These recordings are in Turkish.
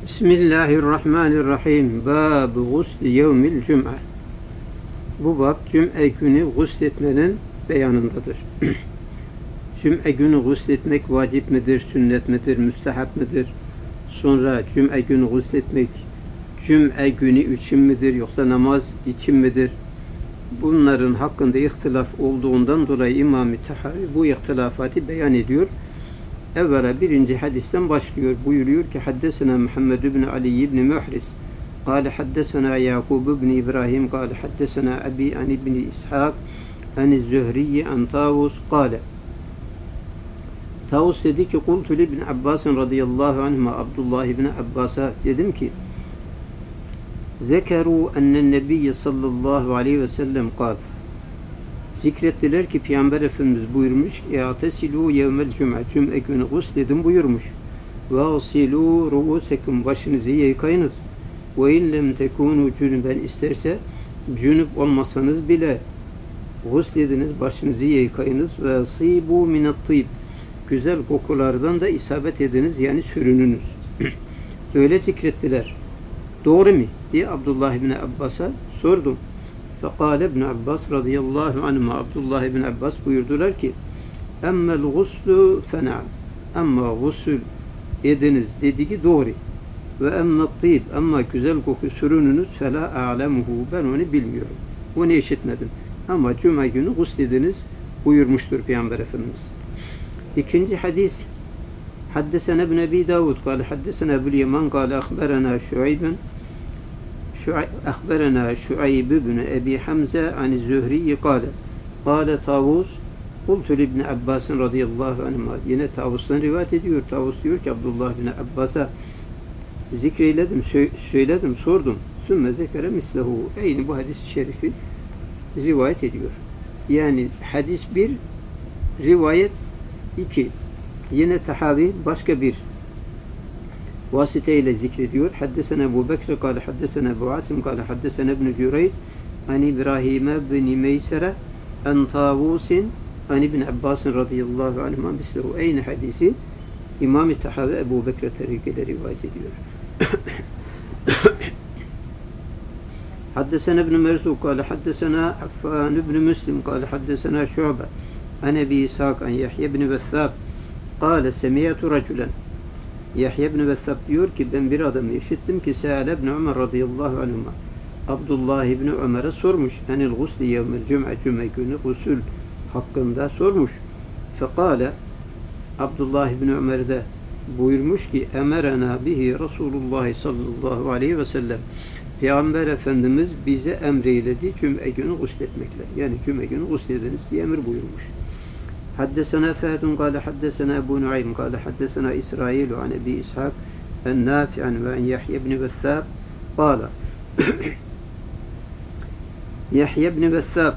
Bismillahirrahmanirrahim. Bab-ı gusli yevmil cum'a. Bu bab cum'e günü gusletmenin beyanındadır. Cum'e günü gusletmek vacip midir, sünnet midir, müstehap midir? Sonra cum'e günü gusletmek cum'e günü için midir yoksa namaz için midir? Bunların hakkında ihtilaf olduğundan dolayı İmam-ı Tahavi bu ihtilafatı beyan ediyor. Evvela birinci hadisten başlıyor. Buyuruyor ki haddesena Muhammed ibn Ali ibn Muhris قال حدثنا يعقوب بن إبراهيم قال حدثنا أبي عن ابن إسحاق عن الزهري عن طاووس قال Tavus dedi ki قلت لابن عباس رضي الله عنهما Abdullah ibn Abbas'a dedim ki zekeru ennen nebiyye sallallahu aleyhi ve sellem قال zikrettiler ki Peygamber Efendimiz buyurmuş "Ya'tesilu yevmel cum'a" cum'e günü gusledin buyurmuş. "Ve asilu ru'usekum" başınızı yıkayınız. "Ve in lem tekunu cünuben" isterse cünüp olmasanız bile guslediniz, başınızı yıkayınız. "Ve asibu minat-tib" güzel kokulardan da isabet ediniz, yani sürününüz. Öyle zikrettiler. Doğru mu diye Abdullah ibn Abbas'a sordum. Fekale ibn Abbas radıyallahu anhuma Abdullah ibn Abbas buyurdular ki emmel guslu fena'am ama gusül ediniz dediği doğru ve emmel tib ama güzel koku sürününüz fela a'lemuhu ben onu bilmiyorum. Onu işitmedim. Ama cuma günü guslediniz buyurmuştur Peygamber Efendimiz. İkinci hadis haddesena ibn Abi Davud kâle haddesena Ebu'l Yeman kâle ahberena أخبرنا شعيب بن أبي حمزة عن الزهري قال طاووس قلت لابن عباس رضي الله عنهما yine Tavus'tan rivayet ediyor. Tavus diyor ki Abdullah bin Abbas'a zikreyledim, söyledim, sordum. Sümme zekere mislehu. Aynı bu hadis-i şerifi rivayet ediyor. Yani hadis 1, rivayet 2. Yine Tahavi başka bir vasıtayla zikrediyor. Haddesena Ebu Bekir kâle haddesena Ebu Asim kâle haddesena İbn-i Cüreyc an İbrahim bin Meysere an Tavusin an İbn Abbas'ın radıyallahu anhuma mislehu. Aynı hadisi İmam-ı Tahavi Ebu Bekir tarikiyle rivayet ediyor. Haddesena İbn Merzuk kâle haddesena Affan ibn Müslim kâle haddesena Şu'be an Ebi İshak an Yahya ibn Bethab kâle semiyatu raculen Yahya ibn Bethab diyor ki ben bir adamı işittim ki Se'ale ibn Ömer radıyallahu anhuma Abdullah ibn Ömer'e sormuş. Enil gusli yevmel cum'a cuma günü gusül hakkında sormuş. Fekale Abdullah ibn Ömer de buyurmuş ki emerena bihi Resulullah sallallahu aleyhi ve sellem Peygamber Efendimiz bize emreyledi cuma günü gusletmekle. Yani cuma günü guslediniz diye emir buyurmuş. حدثنا فهد قال حدثنا أبو نعيم قال حدثنا إسرائيل عن أبي إسحاق النافع عن يحيى بن بثاب قال يحيى بن بثاب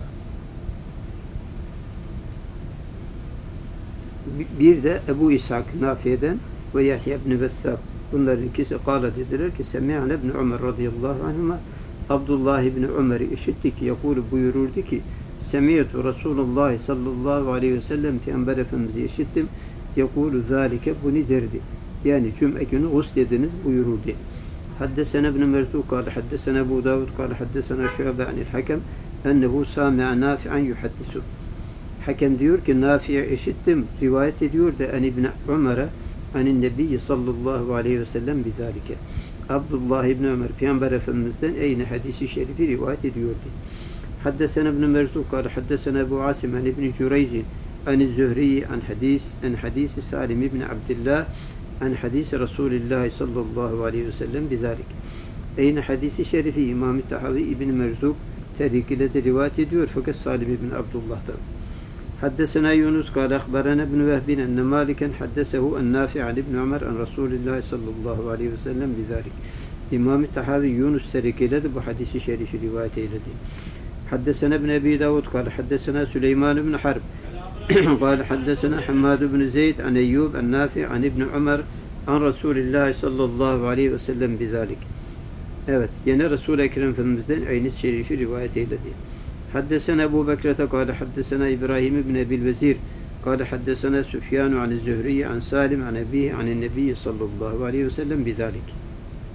bir de Ebu İshak Nafi'den ve Yahya ibn Bethab bunların ikisi kâle dediler ki Semi'ne ibn Ömer radıyallahu anhuma Abdullah ibn Ömer'i işittik yakulu buyururdu ki Semiyyetu Resulullah sallallahu aleyhi ve sellem Peygamber Efendimiz'i işittim. Yakulu zâlike bunu derdi. Yani cum'e günü guslediniz buyururdu. Haddesena ibn Merzuk kâle haddesena Ebu Davud kâle haddesena Şu'be anil Hakem ennehu sâmi'a Nafi'an yuhaddisu. Hakem diyor ki Nafi'ye işittim. Rivayet ediyor da en İbn Ömer'e anin Nebiyyi sallallahu aleyhi ve sellem bizâlike. Abdullah ibn Ömer Peygamber Efendimiz'den aynı hadisi şerifi rivayet ediyordu. حدثنا ابن مرزوق قال حدثنا أبو عاصم عن ابن جريج عن الزهري عن حديث سالم بن عبد الله عن حديث رسول الله صلى الله عليه وسلم بذلك. Aynı hadisi şerifi İmam-ı Tahavi İbn Merzuk tarikiyle de rivayet ediyor fakat Salim ibn Abdullah'tan. حدثنا يونس قال أخبرنا ابن وهب أن مالكا حدثه النافع عن ابن عمر عن رسول الله صلى الله عليه وسلم بذلك. İmam-ı Tahavi Yunus tarikiyle de bu hadisi şerifi rivayet eyledi. حدثنا ابن أبي داود قال حدثنا سليمان بن حرب قال حدثنا حماد بن زيد عن أيوب النافع عن ابن عمر عن رسول الله صلى الله عليه وسلم بذلك. Evet, yine Resul-i Ekrem Efendimiz'den aynı şerifi rivayet eyledi. حدثنا أبو بكرة قال حدثنا إبراهيم بن أبي الوزير قال حدثنا سفيان عن الزهري عن سالم عن أبيه عن النبي صلى الله عليه وسلم بذلك.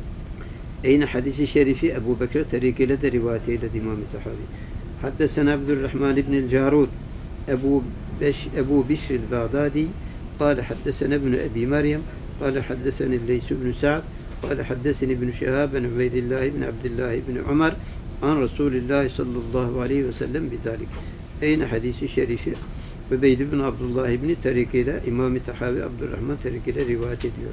Eyni hadisi şerifi Ebu Bekir tarikiyle de rivayet eyledi İmam-ı Tahavi. Haddesena Abdurrahman ibn Carud Ebu Bişr el-Bağdadi قال حدثنا ابن أبي مريم قال حدثني الليث بن سعد قال حدثني ابن شهاب بن عبيد الله بن عبد الله بن عمر عن رسول الله صلى الله عليه وسلم بذلك. Eyni hadisi şerifi Übeyd bin Abdullah ibn Tarik ile İmam-ı Tahavi Abdurrahman Tarik ile rivayet ediyor.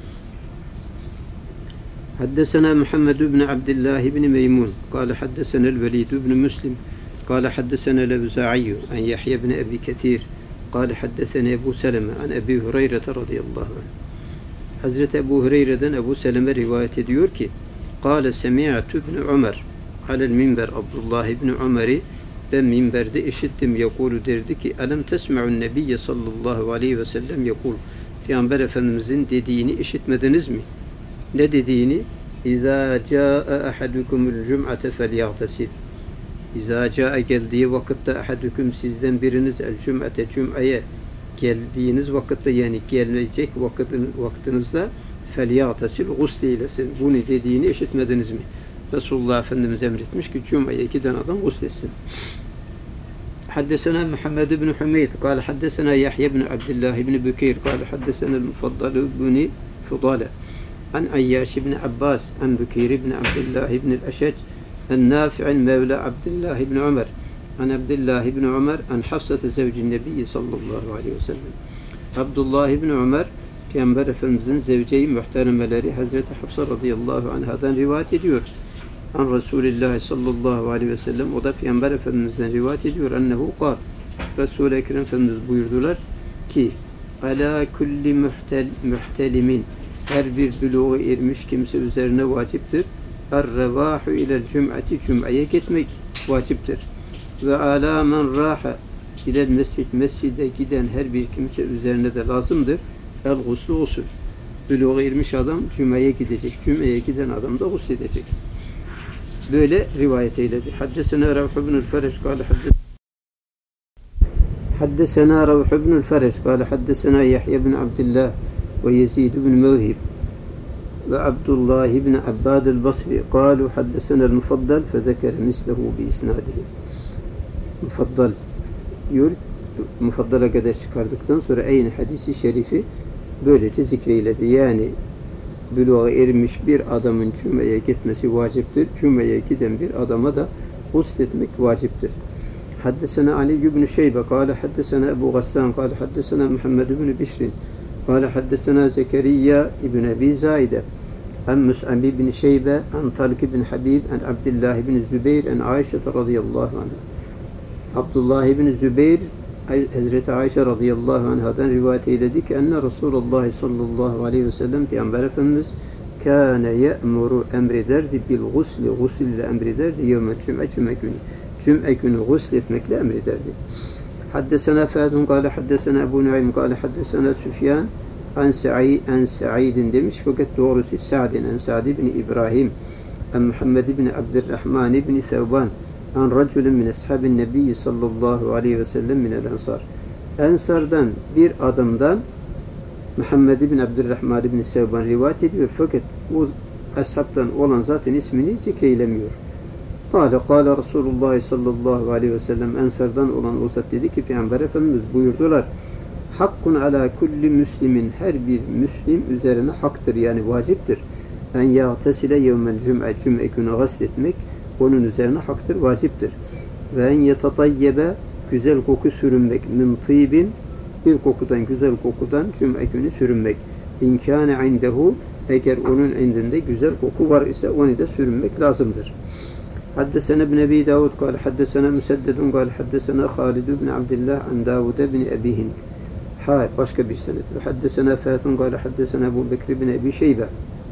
Haddesena Muhammed ibn Abdullah ibn Meymun قال حدثنا الوليد بن مسلم قال حدثنا الأوزاعي عن يحيى بن أبي كثير قال حدثنا أبو سلمة عن أبي هريرة رضي الله عنه. Hazreti Ebu Hureyre'den Ebu Seleme rivayet ediyor ki قال سمعت ابن عمر على المنبر Abdullah ibn Ömer'i ben minberde işittim yekulu derdi ki elem tesme'un nebiyye sallallahu aleyhi ve sellem yekul Peygamber Efendimizin dediğini işitmediniz mi? Ne dediğini? İzâ câe ahadukumul cum'ate felyagtesil. İzâ câe geldiği vakitte ahadukum sizden biriniz el cum'ate cum'aya geldiğiniz vakitte yani gelecek vaktinizde felyagtesil gusleylesin. Bunu dediğini işitmediniz mi? Resulullah Efendimiz emretmiş ki Cuma'ya giden adam gusletsin. Haddesena Muhammed ibn Hümeyd قال حدثنا يحيى بن عبد الله بن بكير قال حدثنا المفضل بن فضالة عن عياش بن عباس عن بكير بن عبد الله بن الأشج النافع مولى عبد الله بن عمر عن عبد الله بن عمر عن حفصة زوج النبي صلى الله عليه وسلم. Abdullah ibn Ömer Peygamber Efendimizin zevceyi muhteremeleri Hazreti Hafsa radıyallahu anhadan rivayet ediyor. An Resulullah sallallahu aleyhi ve sellem o da Peygamber Efendimiz'den rivayet ediyor. Ennehu kal. Resul-i Ekrem Efendimiz buyurdular ki ala kulli muhtelimin her bir buluğa ermiş kimse üzerine vaciptir. Er-revahu ilel cum'ati cum'aya gitmek vaciptir. Ve ala men raha ilel mescide giden her bir kimse üzerine de lazımdır. El-guslu usul. Buluğa ermiş adam cum'aya gidecek. Cum'aya giden adam da gusledecek. Böyle rivayet eyledi. Haddesena Ravh ibn el-Fereç kâle Haddesena Ravh ibn el-Fereç kâle haddesena Yahya ibn Abdullah ve Yezid ibn Mevhib ve Abdullah ibn Abbad el-Basri kâlu haddesena el-Mufaddal fezekere mislehu bi isnadihi. Mufaddal diyor. Mufaddal'a kadar çıkardıktan sonra aynı hadisi şerifi böylece zikreyledi. Yani buluğa ermiş bir adamın cümeye gitmesi vaciptir. Cümeye giden bir adama da gusletmek vaciptir. Haddesena Ali ibn Şeybe kâle haddesena Ebu Gassan kâle haddesena Muhammed ibn Bişrin kâle haddesena Zekeriya ibn Ebi Zaide an Mus'ab ibn Şeybe an Talq ibn Habib an Abdullah ibn Zübeyir an Ayşe radıyallahu anha. Abdullah ibn Zübeyir Hazreti Ayşe radıyallahu anhadan rivayet eyledi ki enne Resulullah sallallahu aleyhi ve sellem Peygamber Efendimiz kâne ye'muru emrederdi bil gusli gusille emrederdi yevmel cüm'e cüm'e günü. Cüm'e günü gusletmekle emrederdi. Haddesena Fâdun kâle haddesena Ebu Nuaym kâle haddesena Süfyan an Sa'idin demiş fakat doğrusu Sa'din an Sa'd ibn İbrahim an Muhammed ibn Abdurrahman ibn Sevban an raculun min ashabin nebiyyi sallallahu aleyhi ve sellem minel ensar. Ensardan bir adamdan Muhammed ibn Abdurrahman ibn Sevban rivayet ediyor fakat bu ashabtan olan zaten ismini zikreylemiyor. Kâle Resulullah sallallahu aleyhi ve sellem Ensardan olan o zat dedi ki Peygamber Efendimiz buyurdular hakkun ala kulli müslimin her bir müslim üzerine haktır yani vaciptir. En ya'tesile yevmel cüm'e cüm'e günü gasletmek onun üzerine haktır, vaciptir. Ve en yetatayyebe güzel koku sürünmek min tîbin bir kokudan, güzel kokudan cüm'e günü sürünmek. İmkâne indehu eğer onun indinde güzel koku var ise onu da sürünmek lazımdır. Haddesena ibn Ebi Davud kâle haddesena Müseddedun kâle haddesena Halid ibn Abdillah an Davud ibn Ebi Hind. Başka bir senet. Haddesena Fâtun kâle haddesena Ebu Bekir ibn Ebi Şeybe.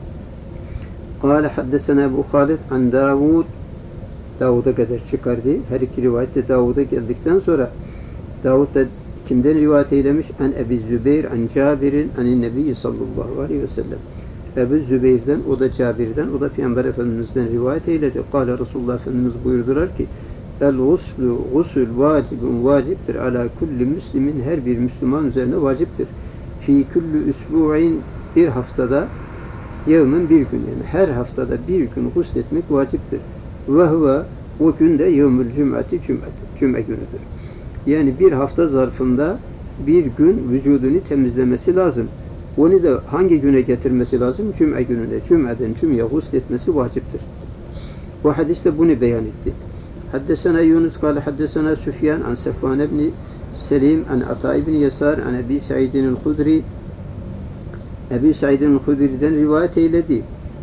Kâle haddesena Ebu Halid an Davud'a kadar çıkardı. Her iki rivayette Davud'a geldikten sonra Davud da kimden rivayet eylemiş? An Ebi Zübeyir, an Cabir'in, an Nebi sallallahu aleyhi ve sellem. Ebu Zübeyir'den, o da Cabir'den, o da Peygamber Efendimiz'den rivayet eyledi. Kâle Resulullah Efendimiz buyurdular ki el-guslu, gusül vacibun vaciptir ala kulli müslimin her bir Müslüman üzerine vaciptir. Fi kulli üsbu'in bir haftada Yevmen bir gün, yani her haftada bir gün gusletmek vaciptir. Ve huve, o gün de yevmül cüm'ati cüm'e günüdür. Yani bir hafta zarfında bir gün vücudunu temizlemesi lazım. Onu da hangi güne getirmesi lazım? Cüm'e gününe. Cüm'eden cüm'ye gusletmesi vaciptir. Bu hadiste bunu beyan etti. Haddesena Yunus kâle haddesena Süfyan an Sefvan ibn Selim an Ata ibn Yasar an Ebi Sa'idin el-Hudri, Ebi Sa'idin el-Hudri'den rivayet eyledi.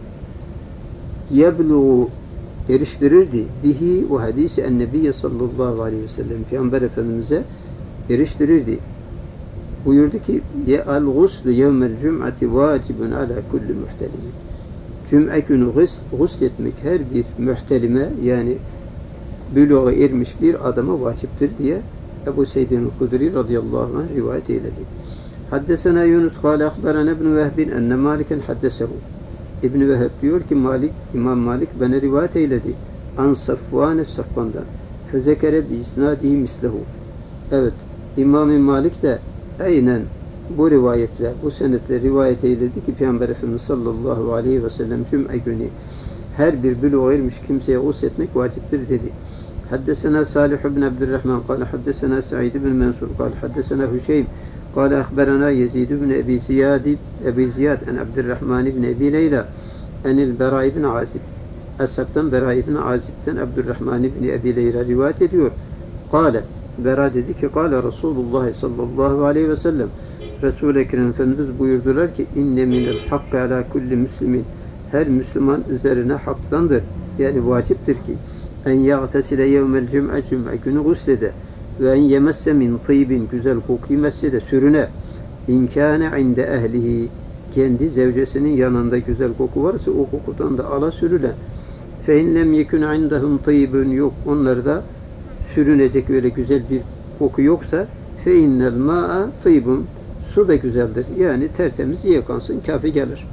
Yebluğu, eriştirirdi bihi o hadisi en-Nebiyye sallallahu aleyhi ve sellem, Peygamber Efendimiz'e eriştirirdi. Buyurdu ki el-guslu yevmel cüm'ati vacibun ala kulli muhtelimin. Cüm'e günü gusletmek her bir muhtelime, yani büluğa ermiş bir adama vaciptir diye Ebu Seyyidin el-Hudri radıyallahu anh rivayet eyledi. Haddesena Yunus kâle akberana ibn Vehbin enne Maliken haddesehu. İbn-i Vehb diyor ki İmam Malik bana rivayet eyledi. An Safvan'dan. Fezekere bi isnadihi mislehu. Evet, İmam-ı Malik de aynen bu rivayetle, bu senetle rivayet eyledi ki Peygamber Efendimiz sallallahu aleyhi ve sellem cüm'e günü her bir büluğa ermiş kimseye gusletmek vaciptir dedi. Haddesena Salih ibn Abdurrahman kâle haddesena Sa'id ibn Mansur kâle haddesena Hüşeym kâle akberana Yezid ibn Ebi Ziyad en Abdurrahman ibn Ebi Leyla enil Bera ibn Azib. Ashabtan Bera ibn Azib'den Abdurrahman ibn Ebi Leyla rivayet ediyor. Kâle, Bera dedi ki kâle Resulullah sallallahu aleyhi ve sellem, Resul-i Ekrem Efendimiz buyurdular ki inne minel hakkı ala kulli müslimin, her Müslüman üzerine haktandır, yani vaciptir ki en yağtesile yevmel cüm'e, cüm'e günü guslede ve en yemesse min tıybin, güzel kokuyu messede, sürüne inkâne inde ehlihi, kendi zevcesinin yanında güzel koku varsa o kokudan da ala sürülen fe in lem yekun indahum tıybun, yok onlarda sürünecek öyle güzel bir koku yoksa fe innel ma'a tıybun, su da güzeldir, yani tertemiz yıkansın kafi gelir.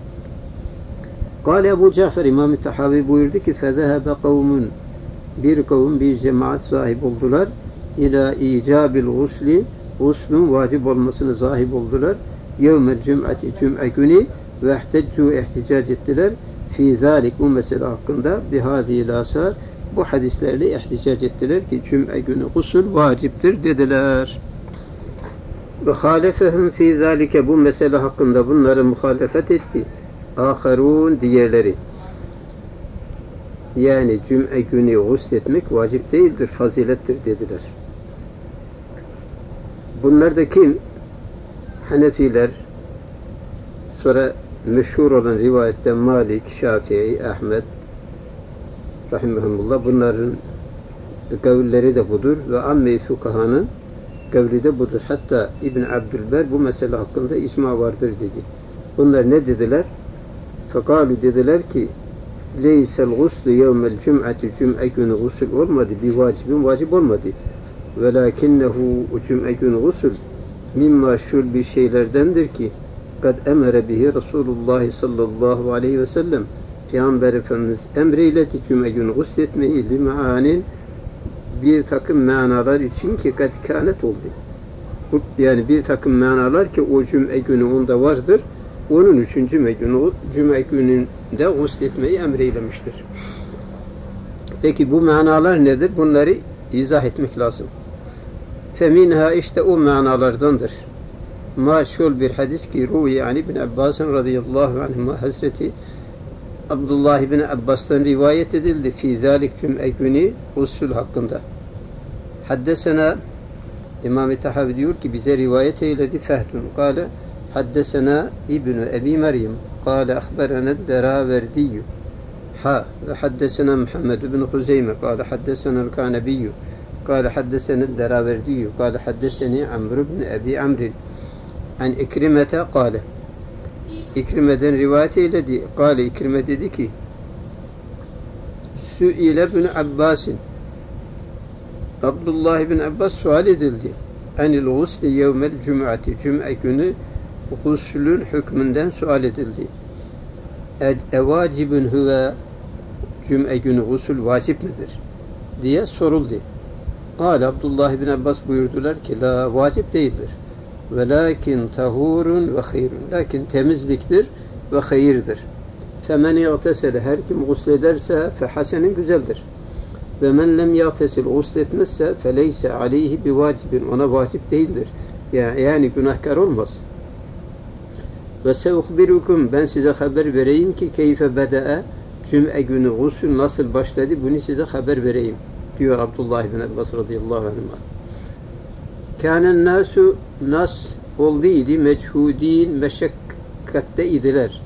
Kâle Ebu Cafer İmam-ı Tahavi buyurdu ki fezehebe kavmun, bir kavim, bir cemaat sahip oldular ila icabil gusli, guslun vacip olmasını sahip oldular yevmel cüm'ati, cüm'e günü ve ihteccu, ihticac ettiler fi zalik, bu mesele hakkında bihâzîl âsâr, bu hadislerle ihticac ettiler ki cüm'e günü gusül vaciptir dediler. Ve halefehum fi zalike, bu mesele hakkında bunları muhalefet etti âkharûn, diğerleri. Yani cüm'e günü gusletmek vacip değildir, fazilettir dediler. Bunlar da kim? Hanefiler, sonra meşhur olan rivayetten Malik, Şafii, Ahmed rahimehumullah, bunların kavulleri de budur ve amme-i fukahanın kavli de budur. Hatta İbn Abdülber bu mesele hakkında icma vardır dedi. Bunlar ne dediler? Fekalu, dediler ki leysel guslu yevmel cüm'ati, cüm'e günü gusül olmadı, bir vacibin vacip olmadı. Velakinnehu, cüm'e günü gusül mimma, şul bir şeylerdendir ki kad emere bihi Resulullah sallallahu aleyhi ve sellem, Peygamber Efendimiz emreyledi cüm'e günü gusletmeyi limaanin, bir takım manalar için ki kad kânet oldu. Yani bir takım manalar ki o cüm'e günü onda vardır. Onun için cüm'e gününde gusletmeyi emreylemiştir. Peki bu manalar nedir? Bunları izah etmek lazım. Feminha, işte o manalardandır. Maşhur bir hadis ki ruhi yani İbn Abbas'ın radıyallahu anhuma, Hazreti Abdullah ibn Abbas'tan rivayet edildi. Fi zalik cüm'e günü usul hakkında. Haddesena, İmam-ı Tahavi diyor ki bize rivayet eyledi Fehdun. Kale haddesena İbn-i Ebi Meryem. Kale ahberana Deraverdiyyü. Ve haddesena Muhammed ibn Huzeyme. Kale haddesena el-Kanebiyyü. Kale haddesena Deraverdiyyü. Kale haddeseni Amr ibn Ebi Amrin. An İkrimete kale. İkrime'den rivayet eyledi. Kale, İkrime dedi ki Sü'ile ibn Abbas'in, Abdullah ibn Abbas sual edildi. Enil gusli yevmel cüm'ati, cüm'e günü guslün hükmünden sual edildi. Evacibun huve, cüm'e günü gusül vacip midir diye soruldu. Kale, Abdullah ibn Abbas buyurdular ki la, vacip değildir. Velakin tahurun ve hayrun, lakin temizliktir ve hayırdır. Femen yagtesele, her kim guslederse fehasenin, güzeldir. Ve men lem yagtesil, gusletmezse feleyse aleyhi bivacibin, ona vacip değildir. Yani günahkar olmaz. Ve seuhbirukum, ben size haber vereyim ki keyfe beda'a, cüm'e günü gusül nasıl başladı, bunu size haber vereyim diyor Abdullah bin Abbas radıyallahu anh'a. Kânen nasu, nas olduydu, meçhudîn, meşakkatte idiler.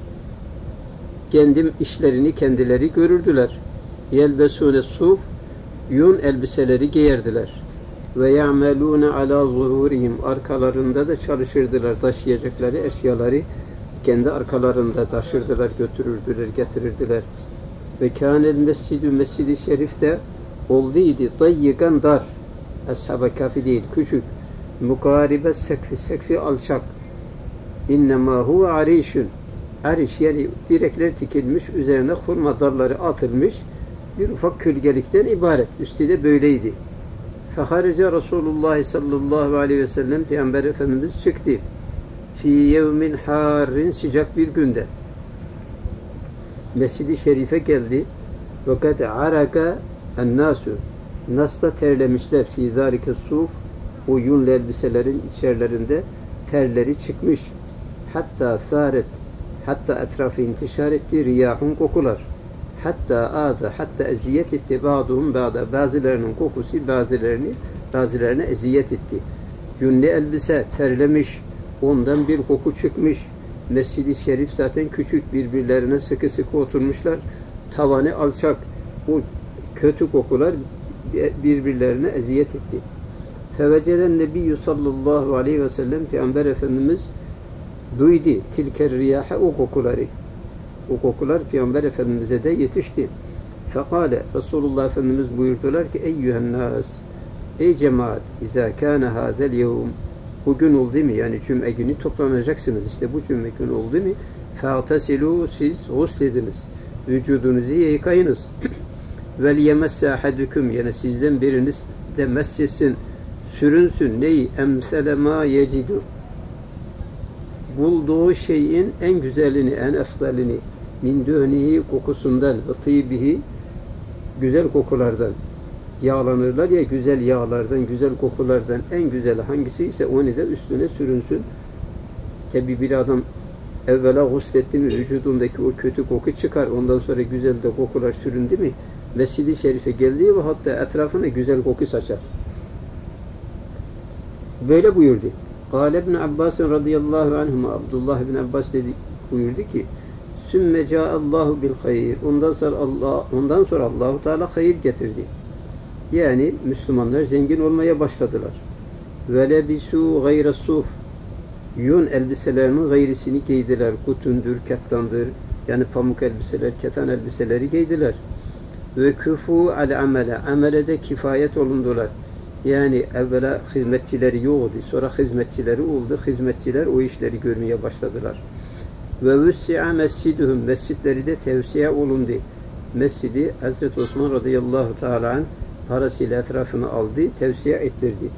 Kendi işlerini kendileri görürdüler. Yelbesûne suf, yun elbiseleri giyerdiler. Ve ya'melûne alâ zuhurihim, arkalarında da çalışırdılar, taşıyacakları eşyaları kendi arkalarında taşırdılar, götürürdüler, getirirdiler. Ve kânel mescidü, mescid-i şerifte olduydu, dayyigan, dar, ashab-ı kafi değil, küçük, mukaribe sekfi, sekfi alçak. İnnemâ huve arîşün, ariş yani direkler dikilmiş, üzerine hurma dalları atılmış bir ufak kölgelikten ibaret. Üstü de böyleydi. Feharice Resulullah sallallahu aleyhi ve sellem, Peygamber Efendimiz çıktı. Fi yevmin harrin, sıcak bir günde. Mescid-i Şerif'e geldi. Ve kad araka en-nasu, nasla terlemişler. Fi zâlike suf, o yünlü elbiselerin içerlerinde terleri çıkmış. Hatta saret, hatta etrafı intişar etti, riyahun, kokular. Hatta ağda, hatta eziyet etti, ba'duhum ba'da, bazılarının kokusu bazılarına eziyet etti. Yünlü elbise terlemiş, ondan bir koku çıkmış. Mescid-i Şerif zaten küçük, birbirlerine sıkı sıkı oturmuşlar. Tavanı alçak, o kötü kokular birbirlerine eziyet etti. Feveceden Nebiyyü sallallahu aleyhi ve sellem, Peygamber Efendimiz duydu tilker riyahe, o kokuları. O kokular Peygamber Efendimiz'e de yetişti. Fekale, Resulullah Efendimiz buyurdular ki, eyyühen nas, ey cemaat, izâ kâne hâzel yevm, bugün oldu mu? Yani cüm'e günü toplanacaksınız. İşte bu cüm'e günü oldu mu? Fâtesilû, siz guslediniz. Vücudunuzu yıkayınız. Vel yemesse ahadüküm, yani sizden biriniz de messesin, sürünsün. Neyi? Emsele mâ yecidu, bulduğu şeyin en güzelini, en efdalini, min dühnihi, kokusundan, ve tıybihi, güzel kokulardan yağlanırlar ya, güzel yağlardan, güzel kokulardan en güzeli hangisi ise onu da üstüne sürünsün. Tabi bir adam evvela gusletti mi, vücudundaki o kötü koku çıkar, ondan sonra güzel de kokular süründü mi, Mescid-i Şerif'e geldiği ve hatta etrafına güzel koku saçar. Böyle buyurdu. Kâle ibn Abbas radıyallahu anhuma, Abdullah ibn Abbas buyurdu ki, sümme câallahu bil hayır, ondan sonra Allahu Teala hayır getirdi. Yani Müslümanlar zengin olmaya başladılar. Ve lebisû gayre suf, yün elbiselerinin gayrisini giydiler. Kutundur, kettandır, yani pamuk elbiseler, ketan elbiseleri giydiler. Ve küfû al amele, amelede kifayet olundular. Yani evvela hizmetçileri yoktu, sonra hizmetçileri oldu. Hizmetçiler o işleri görmeye başladılar. Ve vüssi'a mesciduhum, mescitleri de tevsiye olundu. Mescidi Hazreti Osman radıyallahu teala anh parasıyla etrafını aldı, tevsiye ettirdi.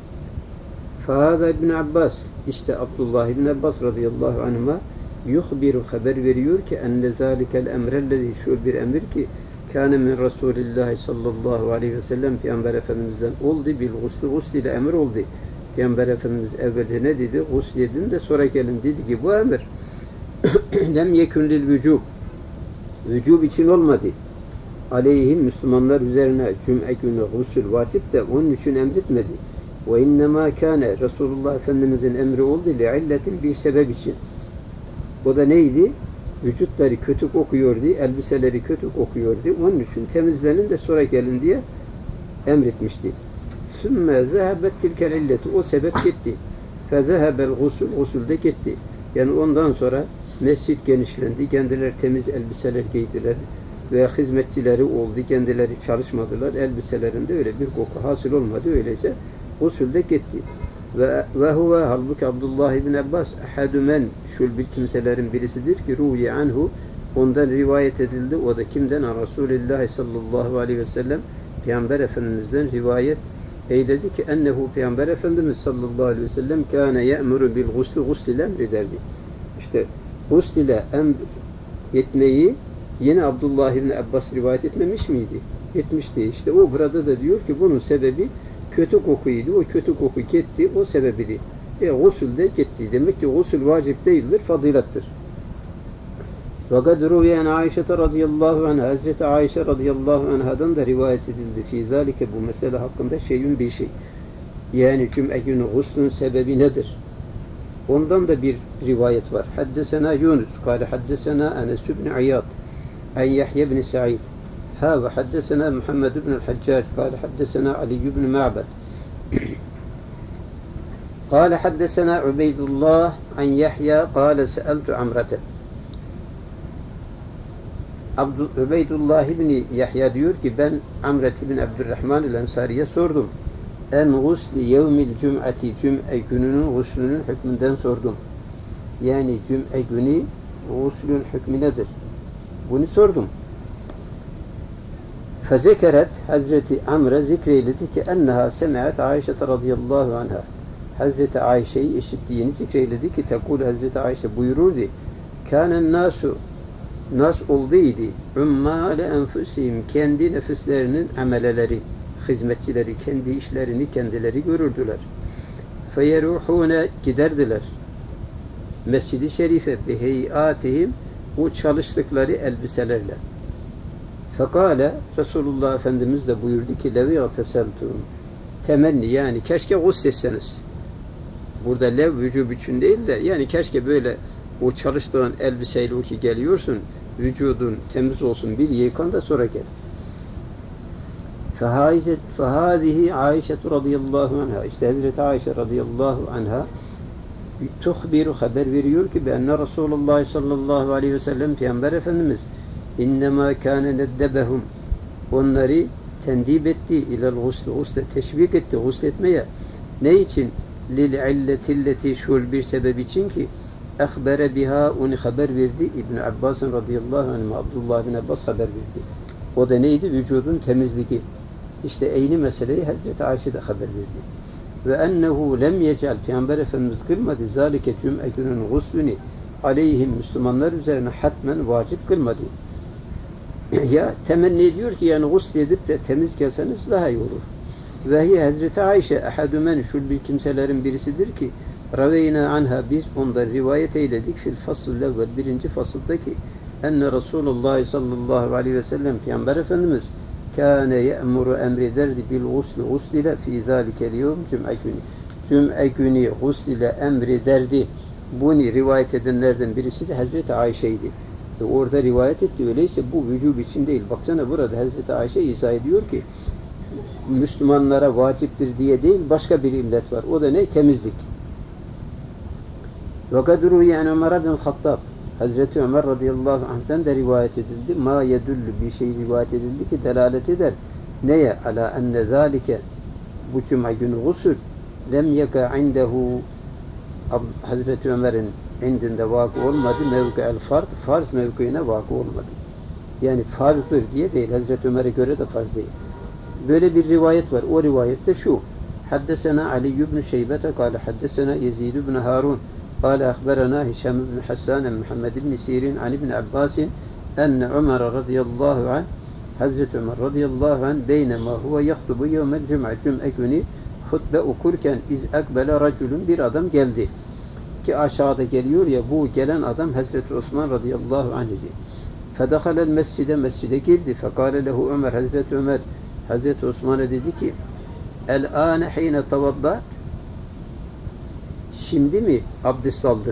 Fâhâzâ İbn Abbas, işte Abdullah İbn Abbas radıyallahu anhuma yuhbiru, haber veriyor ki enne zâlikel emrellezî, şu bir emir ki kâne min Resulillahi sallallahu aleyhi ve sellem, Peygamber Efendimiz'den oldu, bil guslu, gusl ile emir oldu. Peygamber Efendimiz evvelde ne dedi? Gusl edin de sonra gelin dedi ki bu emir lem yekun lil vücub, vücub için olmadı. Aleyhim, Müslümanlar üzerine cüm'e günü gusül vacip de onun için emretmedi. Ve innemâ kâne, Resulullah Efendimiz'in emri oldu li'illetin, bir sebep için. O da neydi? Vücutları kötü kokuyordu, elbiseleri kötü kokuyordu. Onun için temizlenin de sonra gelin diye emretmişti. Sümme zehebet tilkel illeti, o sebep gitti. Fezehebel gusül, gusül de gitti. Yani ondan sonra mescit genişlendi, kendileri temiz elbiseler giydiler ve hizmetçileri oldu, kendileri çalışmadılar, elbiselerinde öyle bir koku hasıl olmadı, öyleyse gusül de gitti. Ve huve, halbuki Abdullah ibn Abbas ahadümen, şul bir kimselerin birisidir ki ruhi anhu, ondan rivayet edildi. O da kimden? Resulullah sallallahu aleyhi ve sellem, Peygamber Efendimiz'den rivayet eyledi ki ennehu, Peygamber Efendimiz sallallahu aleyhi ve sellem kâne ye'muru bil gusli, gusl ile emrederdi. İşte gusl ile emr etmeyi yine Abdullah İbni Abbas rivayet etmemiş miydi? Etmişti. İşte o burada da diyor ki bunun sebebi kötü kokuydu. O kötü koku gitti. O sebebiydi. Gusül de gitti. Demek ki gusül vacip değildir, fazilettir. Fakat ruviyen Ayşe radıyallahu anha, Hazreti Ayşe radıyallahu anhadan da rivayet edildi. Fî zâlike, bu mesele hakkında şeyün bir şey. Yani cüm'e günü guslün sebebi nedir? Ondan da bir rivayet var. Haddesena Yunus, kâle haddesena Enes ibn İyad, en Yahya ibn Sa'id. ve haddesena Muhammed ibn el-Haccac, kâle haddesena Ali ibn Ma'bad. قال حدثنا عبيد الله عن يحيى قال سألت عمرة. Ubeydullah ibn Yahya diyor ki ben Amret ibn Abdurrahman el-Ensari'ye sordum. En gusli yevmil cum'ati, cum'e gününün guslünün hükmünden sordum. Yani cum'e günü guslün hükmü nedir? Bunu sordum. Fezekeret, Hazreti Amre zikreyledi ki enneha semi'at Ayşe radıyallahu anha. Hazreti Ayşe'yi işittiğini zikreyledi ki tekul, Hazreti Ayşe buyururdu. Kânen nasu, nas olduydu. Ummâle enfusihim, kendi nefislerinin ameleleri, hizmetçileri, kendi işlerini kendileri görürdüler. Feyeruhûne, giderdiler. Mescid-i Şerife biheyatihim, o çalıştıkları elbiselerle. Fekale, Resulullah Efendimiz de buyurdu ki levi ateseltum, temenni, yani keşke gusletseniz. Burada lev vücub için değil de yani keşke böyle o çalıştığın elbiseyle o ki geliyorsun, vücudun temiz olsun, bir yıkan da sonra gel. Fehâzihi Ayşe radıyallahu anha, işte Hazreti Ayşe radıyallahu anha tuhbiru, haber veriyor ki enne Resulullah sallallahu aleyhi ve sellem, Peygamber Efendimiz innemâ kâne neddebehum, onları tendib etti, ilal gusle teşvik etti, gusletmeye. Ne için? Lil illetilleti, şul bir sebep için ki ehbere biha, onu haber verdi İbn Abbas radıyallahu anh, Abdullah bin Abbas haber verdi. O da neydi? Vücudun temizliği. İşte aynı meseleyi Hazreti Ayşe de haber verdi. Ve ennehu lem yecel, Peygamber Efendimiz kılmadı zalike cüm'e günün guslünü aleyhim, Müslümanlar üzerine hatmen vacip kılmadı. Ya temenni ediyor ki yani gusledip de temiz gelseniz daha iyi olur. Ve hiye Hazreti Ayşe ahadü men, şul bir kimselerin birisidir ki raveyna anha, biz ondan rivayet eyledik fil fasıl evvel, birinci fasıldaki enne Resulullah sallallahu aleyhi ve sellem, Peygamber Efendimiz kâne ye'muru, emrederdi bil gusli, gusl ile fî zâlikel yevm cüm'e günü, cüm'e günü gusl ile emrederdi. Bunu rivayet edenlerden birisi de Hazreti Ayşe'ydi. Orada rivayet etti. Öyleyse bu vücub için değil. Baksana burada Hazreti Ayşe izah ediyor ki Müslümanlara vaciptir diye değil, başka bir illet var. O da ne? Temizlik. Ve kadru yani Ömer bin Hattab, Hazreti Ömer radıyallahu anh'ten de rivayet edildi. Ma yedüllü, bir şey rivayet edildi ki delalet eder. Neye? Ala enne zâlike, bu cuma günü gusül lem yeka indehu, Hazreti Ömer'in indinde vakı olmadı. Mevki'el farz, farz mevkiine vakı olmadı. Yani farzdır diye değil. Hazreti Ömer'e göre de farz değil. Böyle bir rivayet var. O rivayette şu. Haddesena Ali ibn Şeybete kâle haddesena Yezid ibn Harun kâle ahberena Hişam ibn Hassan Muhammed ibn Sirin an ibn Abbasin enne Ömer radıyallahu anh, Hazreti Ömer radıyallahu anh beynema huve yahtubu yevmel cum'a, cum'e günü hutbe okurken iz ekbele raculun, bir adam geldi. Ki aşağıda geliyor ya, bu gelen adam Hazreti Osman radıyallahu anh idi. Fedehalel mescide, mescide girdi. Fekale lehu Ömer, Hazreti Ömer Hazreti Osman'a dedi ki el-âne hîne tavaddat, şimdi mi abdest aldın?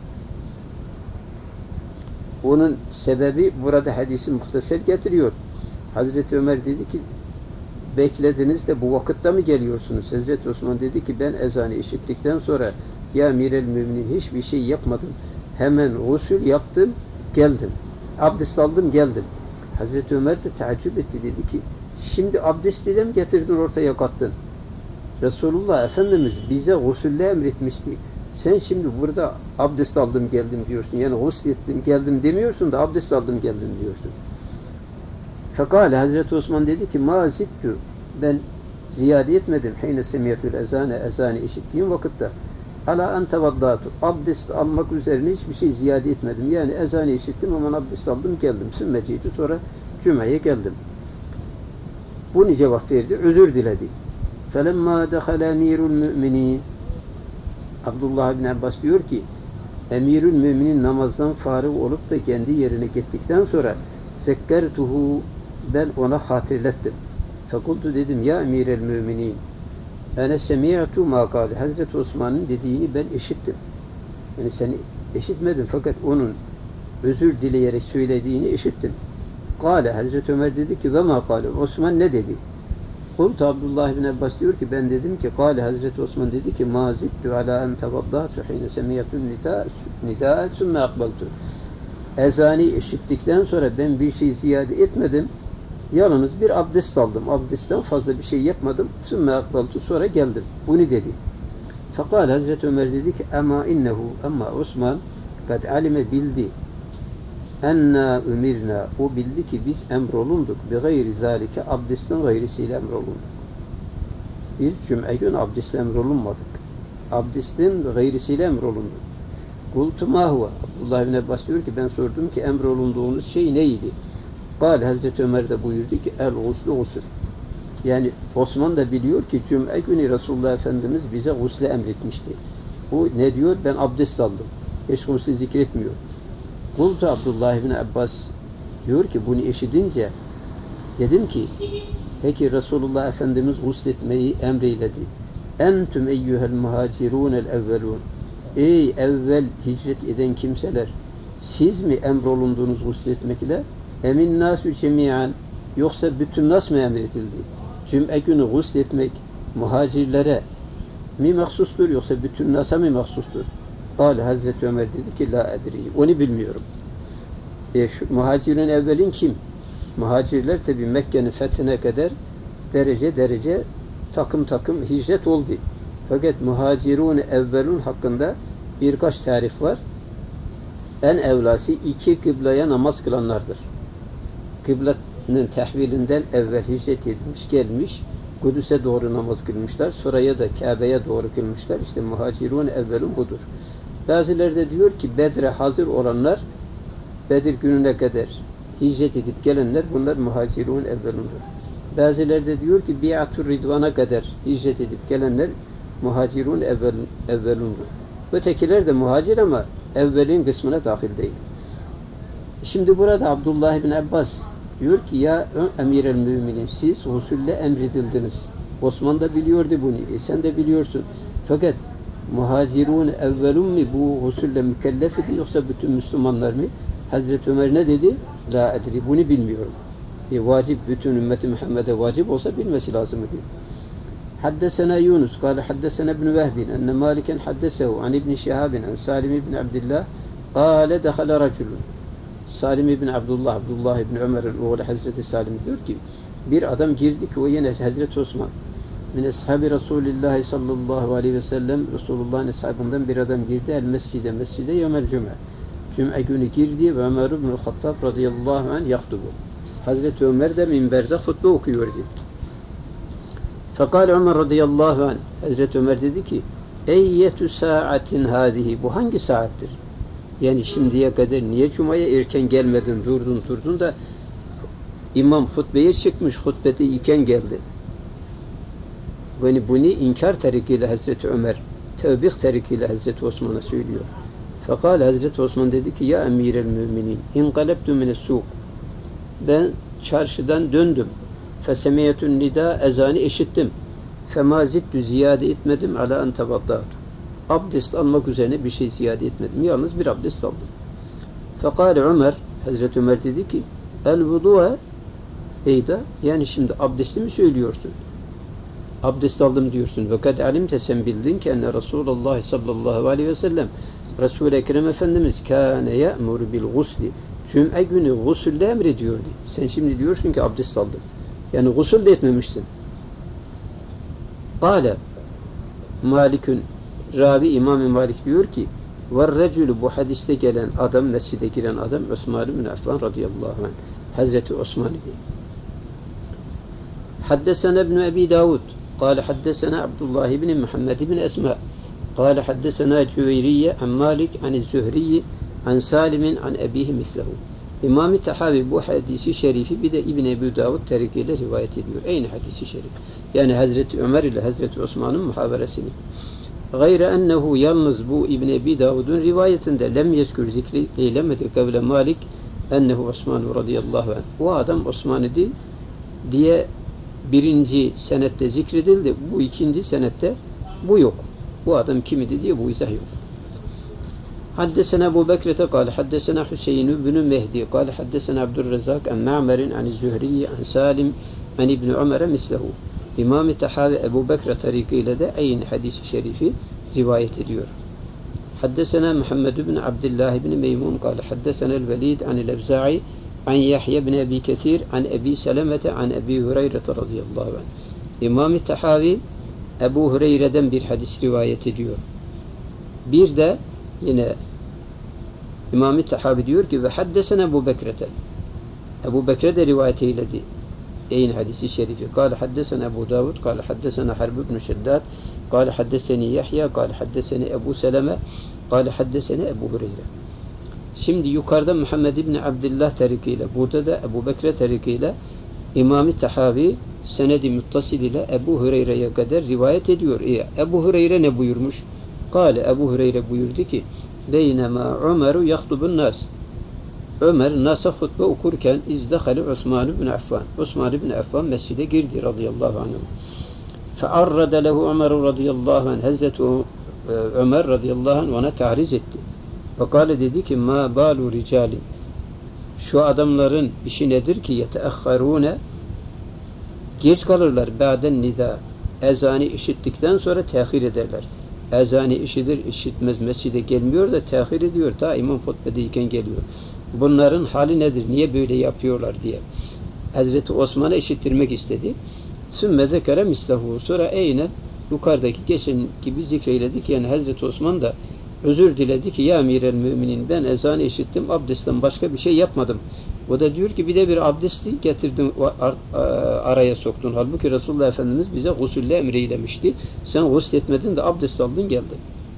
Onun sebebi burada hadisi muhtasar getiriyor. Hazreti Ömer dedi ki beklediniz de bu vakitte mi geliyorsunuz? Hazreti Osman dedi ki ben ezanı işittikten sonra ya Emirel Müminin hiçbir şey yapmadım. Hemen gusül yaptım, geldim. Abdest aldım, geldim. Hazreti Ömer de teaccüp etti, dedi ki şimdi abdesti de mi getirdin ortaya kattın? Resulullah Efendimiz bize gusülle emretmişti. Sen şimdi burada abdest aldım geldim diyorsun. Yani gusül ettim geldim demiyorsun da abdest aldım geldim diyorsun. Fekale, Hazreti Osman dedi ki ma zittu, ben ziyade etmedim. Heyne semiyetül ezane, ezanı işittiğim vakitte. ala en tevaddatu. Abdest almak üzerine hiçbir şey ziyade etmedim. Yani ezanı işittim, hemen abdest aldım, geldim. Sümmeciydi, sonra Cuma'ya geldim. Bunu cevap verdi, özür diledi. Felemma dehale emirul müminin. Abdullah bin Abbas diyor ki, emirül müminin namazdan farık olup da kendi yerine gittikten sonra zekkertuhu, ben ona hatırlattım. Fekultu, dedim, ya emirel müminin, ene semi'tu ma kâle. Hazreti Osman'ın dediğini ben işittim. Yani seni işitmedim fakat onun özür dileyerek söylediğini işittim. Kâle, Hazreti Ömer dedi ki, ve ma kâle. Osman ne dedi? Kultu, Abdullah bin Abbas diyor ki, ben dedim ki, kâle, Hazreti Osman dedi ki, ma zittu ala en tevaddâtu hîne semiyetun nidâ sümme akbaltu. Ezanı işittikten sonra ben bir şey ziyade etmedim. Yalnız bir abdest aldım. Abdestten fazla bir şey yapmadım. Sümme akbaltu, sonra geldim. Bunu dedi. Fakat Hazreti Ömer dedi ki, ama innehu, ama Osman kad alime, bildi. Enna ümirna, o bildi ki biz emrolunduk. Bi gayri zalike, abdestten gayrisiyle emrolunduk. Bir cümle gün abdestle emrolunmadık. Abdestin gayrisiyle emrolunduk. Kultu ma huve. Abdullah bin Abbas diyor ki, ben sordum ki emrolunduğunuz şey neydi? Kâle, Hazreti Ömer de buyurdu ki, el guslu gusül. Yani Osman da biliyor ki Cuma günü Resulullah Efendimiz bize gusle emretmişti. Bu ne diyor? Ben abdest aldım. Hiç gusle zikretmiyor. Kultu, Abdullah bin Abbas diyor ki, bunu işitince dedim ki, peki Resulullah Efendimiz gusletmeyi emreyledi. Entüm eyyühel muhacirûnel evvelûn. Ey evvel hicret eden kimseler, siz mi emrolundunuz gusletmekle? Emin nasü cemiyan, yoksa bütün nas mı emredildi? Cuma günü gusletmek muhacirlere mi mahsustur, yoksa bütün nasa mı mahsustur? Kâle, Hazreti Ömer dedi ki, la edri, onu bilmiyorum. Muhacirin evvelin kim? Muhacirler tabi Mekke'nin fethine kadar derece derece, takım takım hicret oldu. Fakat muhacirun evvelun hakkında birkaç tarif var. En evlası iki kıbleye namaz kılanlardır. Kıblenin tehvilinden evvel hicret etmiş, gelmiş, Kudüs'e doğru namaz kılmışlar. Sonraya da Kabe'ye doğru kılmışlar. İşte muhacirun evvelun budur. Bazıları da diyor ki Bedre hazır olanlar, Bedir gününe kadar hicret edip gelenler, bunlar muhacirun evvelundur. Bazıları da diyor ki Bi'atur Ridvan'a kadar hicret edip gelenler muhacirun evvelundur. Ötekiler de muhacir ama evvelin kısmına dahil değil. Şimdi burada Abdullah bin Abbas diyor ki, ya emir-el müminin, siz husulle emredildiniz. Osman da biliyordu bunu. Sen de biliyorsun. Fakat muhacirun evvelun mi bu husulle mükellef idi, yoksa bütün Müslümanlar mı? Hazreti Ömer ne dedi? La edri, bunu bilmiyorum. Vacip, bütün ümmeti Muhammed'e vacip olsa bilmesi lazım idi. Haddesena Yunus, kâle haddesena ibn Vehbin, enne Maliken haddesehu an ibn Şihabin, an Salim ibn Abdillah, kâle dehale raculun. Salim ibn Abdullah, Abdullah ibn Ömer'in oğlu Hazreti Salim diyor ki, bir adam girdi ki o yine Hazreti Osman. Min ashabi Resulullah sallallahu aleyhi ve sellem, Resulullah'ın ashabından bir adam girdi el mescide yevmel cuma. Cuma günü girdi ve Ömer ibn Hattab radıyallahu anh yaktubu. Hazreti Ömer de minberde hutbe okuyordu. Fekal Ömer radıyallahu anh, Hazreti Ömer dedi ki, eyyetü saatin hâzihi, bu hangi saattir? Yani şimdiye kadar niye Cuma'ya erken gelmedin, durdun da imam hutbeye çıkmış, hutbede iken geldi. Yani bunu inkar tarikiyle Hazreti Ömer, tevbih tarikiyle Hazreti Osman'a söylüyor. Fakat Hazreti Osman dedi ki, ya emirel müminin, inqalebtu mine's-sûk. Ben çarşıdan döndüm. Fesemiyetun nida, ezanı işittim. Fema zittu, ziyade etmedim ala en tevaddatu. Abdest almak üzerine bir şey ziyade etmedim. Yalnız bir abdest aldım. Fekâle Ömer, Hazreti Ömer dedi ki, el vudu'a eyda, yani şimdi abdesti mi söylüyorsun? Abdest aldım diyorsun. Ve kad alimte, sen bildin ki enne Resulullah sallallahu aleyhi ve sellem, Resul-i Ekrem Efendimiz kâne ye'muru bil gusli, Cuma günü gusülle emrediyordu. Sen şimdi diyorsun ki abdest aldım. Yani gusül de etmemişsin. Kâle Malikün, Ravi İmam-ı Malik diyor ki, وَالرَّجُلُ, bu hadiste gelen adam, mescide giren adam Osman bin Affan radıyallahu anh. Hazreti Osman idi. Haddesena ibn Ebi Davud, kâle haddesena Abdullah ibn Muhammed ibn Esma, قال حدثنا جويرية عن مالك عن الزهري عن سالم عن أبيه مثله. İmam-ı Tahavi bu hadisi şerifi bir de İbn Ebu Davud tarikiyle rivayet ediyor. Aynı hadisi şerif. Yani Hazreti Ömer ile Hazreti Osman'ın muhaberesini. Gayre ennehu yalnız bu İbn Ebi Davud'un rivayetinde lem yeskür zikri eylemedi kavle Malik ennehu Osman radıyallahu anh. O adam Osman idi diye birinci senette zikredildi. Bu ikinci senette bu yok. Bu adam kim idi diye bu izah yok. حدثنا أبو بكرة قال حدثنا حسين بن مهدي قال حدثنا عبد الرزاق عن معمر عن الزهري عن سالم عن ابن عمر مثله. İmam-ı Tahavi Ebu Bekre tarikiyle de aynı hadis-i şerifi rivayet ediyor. حدثنا محمد بن عبد الله بن ميمون قال حدثنا الوليد عن الأوزاعي عن يحيى بن أبي كثير عن أبي سلمة عن أبي هريرة رضي الله عنه. İmam-ı Tahavi Ebu Hureyre'den bir hadis rivayet ediyor. Bir de yine İmam-ı Tahavi diyor ki ve haddesena Ebu Bekre'te. Ebu Bekre de rivayet eyledi. Aynı hadisi şerifi. Kâle haddesena Ebu Davud, kâle haddesena Harb ibn Şeddat, kâle haddeseni Yahya, kâle haddeseni Ebu Seleme, kâle haddeseni Ebu Hureyre. Şimdi yukarıda Muhammed ibn Abdullah tarikiyle, burada da Ebu Bekre tarikiyle İmam-ı Tahavi senedi muttasil ile Ebu Hureyre'ye kadar rivayet ediyor. Ebu Hureyre ne buyurmuş? Kâle Ebu Hureyre buyurdu ki beynema Ömer'u yahtubun nas. Ömer nasa hutbe okurken izdehali Osman ibn Affan. Osman ibn Affan mescide girdi radıyallahu anh. Fearrada lehu Ömer radıyallahu anh. Hazreti Ömer radıyallahu anh ona tahriz etti. Fakale dedi ki ma balu ricali. Şu adamların işi nedir ki yeteahharune geç kalırlar ba'den nida. Ezanı işittikten sonra tehir ederler. Ezanı işitmez mescide gelmiyor da tehir ediyor. Ta imam hutbedeyken geliyor. Bunların hali nedir? Niye böyle yapıyorlar diye. Hazreti Osman'a işittirmek istedi. Sümme zekere mislahu. Sonra eynen yukarıdaki geçen gibi zikreyledik. Yani Hazreti Osman da özür diledi ki ya emirel müminin ben ezanı işittim. Abdestten başka bir şey yapmadım. O da diyor ki bir de bir abdesti getirdin araya soktun. Halbuki Resulullah Efendimiz bize gusülle emreylemişti. Sen gusül etmedin de abdest aldın geldin.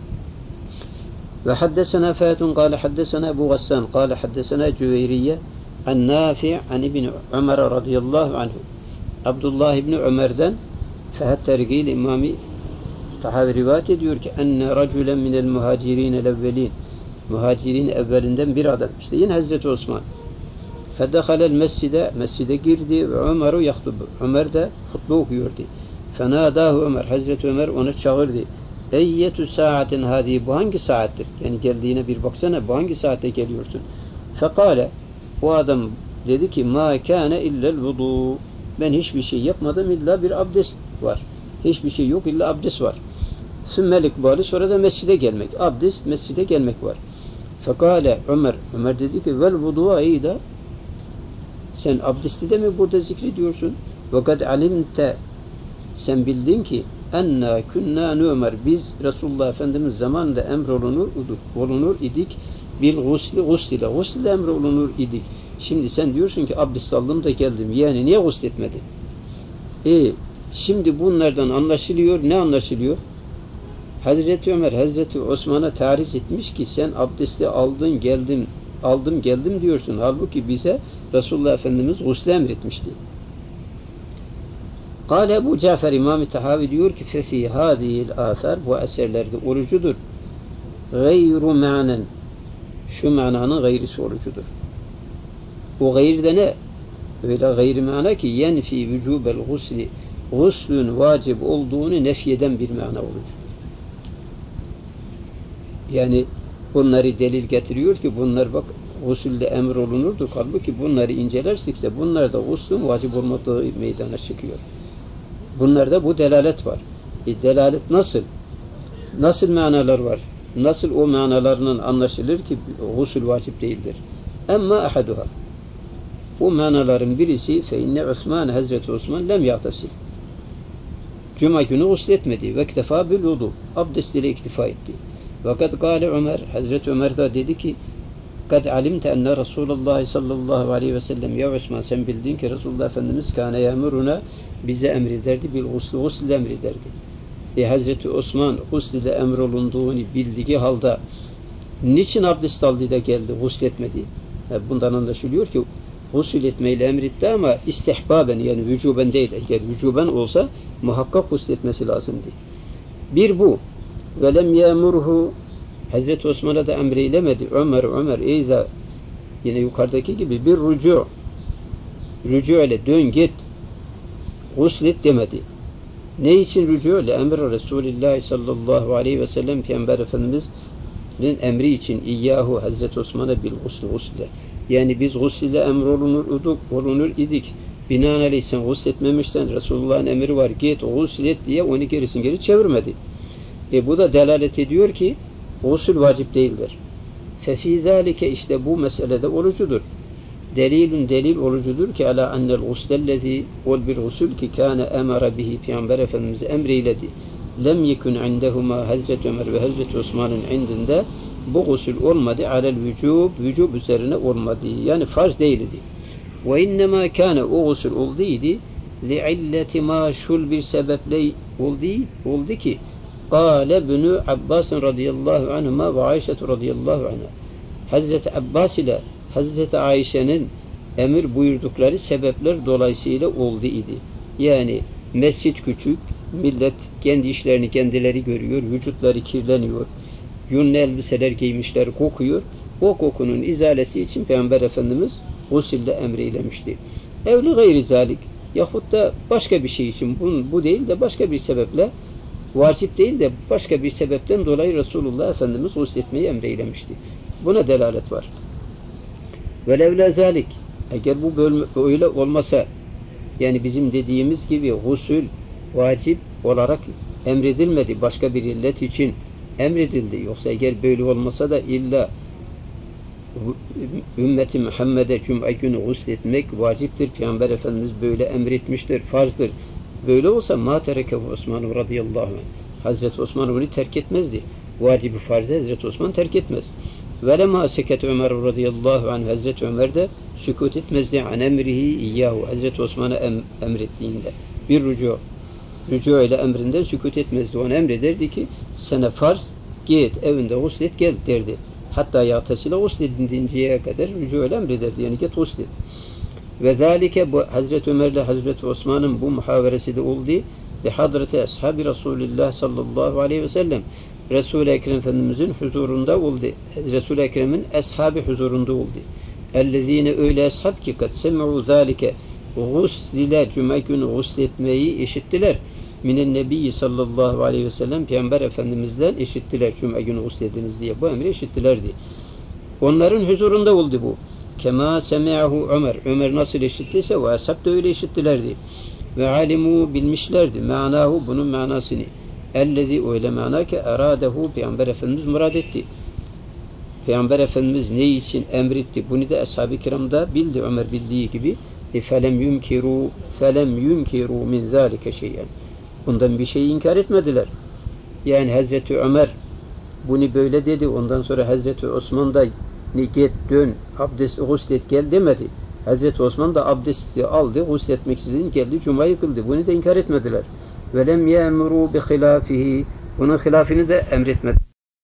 Ve haddesena Fâtun kâle haddesena Ebu Gassan kâle haddesena Cüveyriye an Nafi' an İbni Ömer radıyallahu anhu. Abdullah İbni Ömer'den Fehat tergîl İmam-ı Tahavi rivayet ediyor ki enne racülen minel muhacirin evvelin. Muhacirin evvelinden bir adam. İşte yine Hazreti Osman. Fedehalel mescide girdi ve Ömer'u yaktubu. Ömer de hutbe okuyordu. Fenadahu Ömer. Hazreti Ömer onu çağırdı. Eyyetü saatin hadi. Bu hangi saattir? Yani geldiğine bir baksana. Bu hangi saatte geliyorsun? Fekale. O adam dedi ki ma kâne illel vudu. Ben hiçbir şey yapmadım illa bir abdest var. Hiçbir şey yok illa abdest var. Sümmelik bali sonra da mescide gelmek. Abdest mescide gelmek var. Fekale Ömer dedi ki vel vudu'a iyda. Sen abdesti de mi burada zikrediyorsun? Ve kad alimte sen bildin ki enna kunna nu'mer biz Resulullah Efendimiz zamanında emrolunur idik bil gusle emrolunur idik. Şimdi sen diyorsun ki abdest aldım da geldim. Yani niye gusl etmedin? Şimdi bunlardan anlaşılıyor. Ne anlaşılıyor? Hazreti Ömer Hazreti Osman'a tariz etmiş ki sen abdesti aldım geldim diyorsun. Halbuki bize Resulullah Efendimiz gusle emretmişti. Kâle Ebu Cafer İmam-ı Tahavi diyor ki fefî hâzihil âsâr bu eserlerde orucudur. Gayru ma'nen şu mananın gayrisi orucudur. O gayr de ne? Öyle gayri mana ki yenfi vücubel gusli guslün vacip olduğunu nefyeden bir mana orucudur. Yani bunları delil getiriyor ki bunlar bak gusülle emrolunurdu. Halbuki bunları incelersikse bunlarda guslün vacip olmadığı meydana çıkıyor. Bunlarda bu delalet var. Delalet nasıl? Nasıl manalar var? Nasıl o manalarının anlaşılır ki gusül vacip değildir? Emma ahaduha. Bu manaların birisi fe inne Osman Hazreti Osman lem yatasil. Cuma günü gusletmedi ve iktifa bil vudu. Abdest ile iktifa etti. Fakat kâle Ömer Hazreti Ömer da dedi ki kad alimte enne Resulullah sallallahu aleyhi ve sellem ya Osman sen bildin ki Resulullah Efendimiz kâne yâmuruna bize emrederdi bil gusl emrederdi. Hazreti Osman gusl ile emrolunduğunu bildiği halde niçin abdest aldı da geldi, gusletmedi? Bundan anlaşılıyor ki gusül etmeyle emretti ama istihbaben, yani vücuben değil. Eğer vücuben olsa muhakkak gusletmesi lazımdı. Bir bu. Ve lem yemurhu, Hazreti Osman'a da emreylemedi. Ömer eyza, yine yukarıdaki gibi bir rücu ile dön git guslet demedi. Ne için rücu ile? Emre Resulullah sallallahu aleyhi ve sellem, Peygamber Efendimiz'in emri için İyyahu, Hazreti Osman'a bil gusle. Yani biz gusle emrolunur idik. Binaenaleyh sen gusletmemişsen Resulullah'ın emri var, git guslet diye onu geri çevirmedi. Bu da delalet ediyor ki gusül vacip değildir. Fefî zâlike, işte bu meselede orucudur. Delil orucudur ki ala annel guslellezî, ol bir gusül ki kâne emara bihi, Peygamber Efendimiz emreyledi. Lem yekun indehuma, Hazreti Ömer ve Hazreti Osman'ın indinde bu gusül olmadı. Alel vücub üzerine olmadı. Yani farz değildi. Ve innemâ kâne, o gusül olduydu. Li'illeti maşhul bir sebeple oldu ki Kâle ibn Abbas radıyallahu anhuma ve Ayşe radıyallahu anha. Hazreti Abbas ile Hazreti Ayşe'nin emir buyurdukları sebepler dolayısıyla oldu idi. Yani mescit küçük, millet kendi işlerini kendileri görüyor, vücutları kirleniyor, yünlü elbiseler giymişler, kokuyor. O kokunun izalesi için Peygamber Efendimiz gusülde emreylemişti. Evli gayri zalik, yahut da başka bir şey için, bu değil de başka bir sebeple, vacip değil de başka bir sebepten dolayı Resulullah Efendimiz gusletmeyi emreylemişti. Buna delalet var. Velevle zalik, eğer bu öyle olmasa, yani bizim dediğimiz gibi gusül vacip olarak emredilmedi, başka bir illet için emredildi. Yoksa eğer böyle olmasa da illa ümmeti Muhammed'e cuma günü gusletmek vaciptir. Peygamber Efendimiz böyle emretmiştir, farzdır. Böyle olsa ma terekehu Osman radıyallahu anh. Hazreti Osman bunu terk etmezdi. Vacibi farzı Hazreti Osman terk etmez. Ve lemâ seket Ömer radıyallahu anh, Hazreti Ömer de sükût etmezdi an emrihi iyyahu, Hazreti Osman'a emrettiğinde. Bir rücu ile emrinden sükût etmezdi. Ona emrederdi ki sana farz, git evinde guslet gel derdi. Hatta yatesile gusledinceye kadar rücu ile emrederdi. Yani git guslet. Ve zâlike, bu Hazreti Ömer ile Hazreti Osman'ın bu muhaveresi de oldu. Ve hadreti ashabi Resulullah sallallahu aleyhi ve sellem, Resul-i Ekrem Efendimizin huzurunda oldu. Resul-i Ekrem'in ashabı huzurunda oldu. Ellezine, öyle ashab ki kad sem'u zâlike, guslile, cuma günü gusletmeyi işittiler. Minen nebiyyi sallallahu aleyhi ve sellem, Peygamber Efendimiz'den işittiler, cuma günü guslediniz diye bu emri işittilerdi. Onların huzurunda oldu bu. Kema semi'ahu Ömer nasıl işittiyse ve ashab da öyle işittilerdi. Ve alimu, bilmişlerdi manahu, bunun manasını. Ellezî, öyle mana ki eradehu, Peygamber Efendimiz murad etti. Peygamber Efendimiz ne için emretti? Bunu da ashab-ı kiram da bildi, Ömer bildiği gibi. Felem yunkiru min zâlike şey'en. Bundan bir şey inkar etmediler. Yani Hazreti Ömer bunu böyle dedi. Ondan sonra Hazreti Osman da git dön abdest guslet gel demedi. Hazreti Osman da abdesti aldı, gusletmeksizin geldi, cumayı kıldı. Bunu da inkar etmediler. Ve lem yemuru bi hilafihi, bunun hilafını da emretmedi.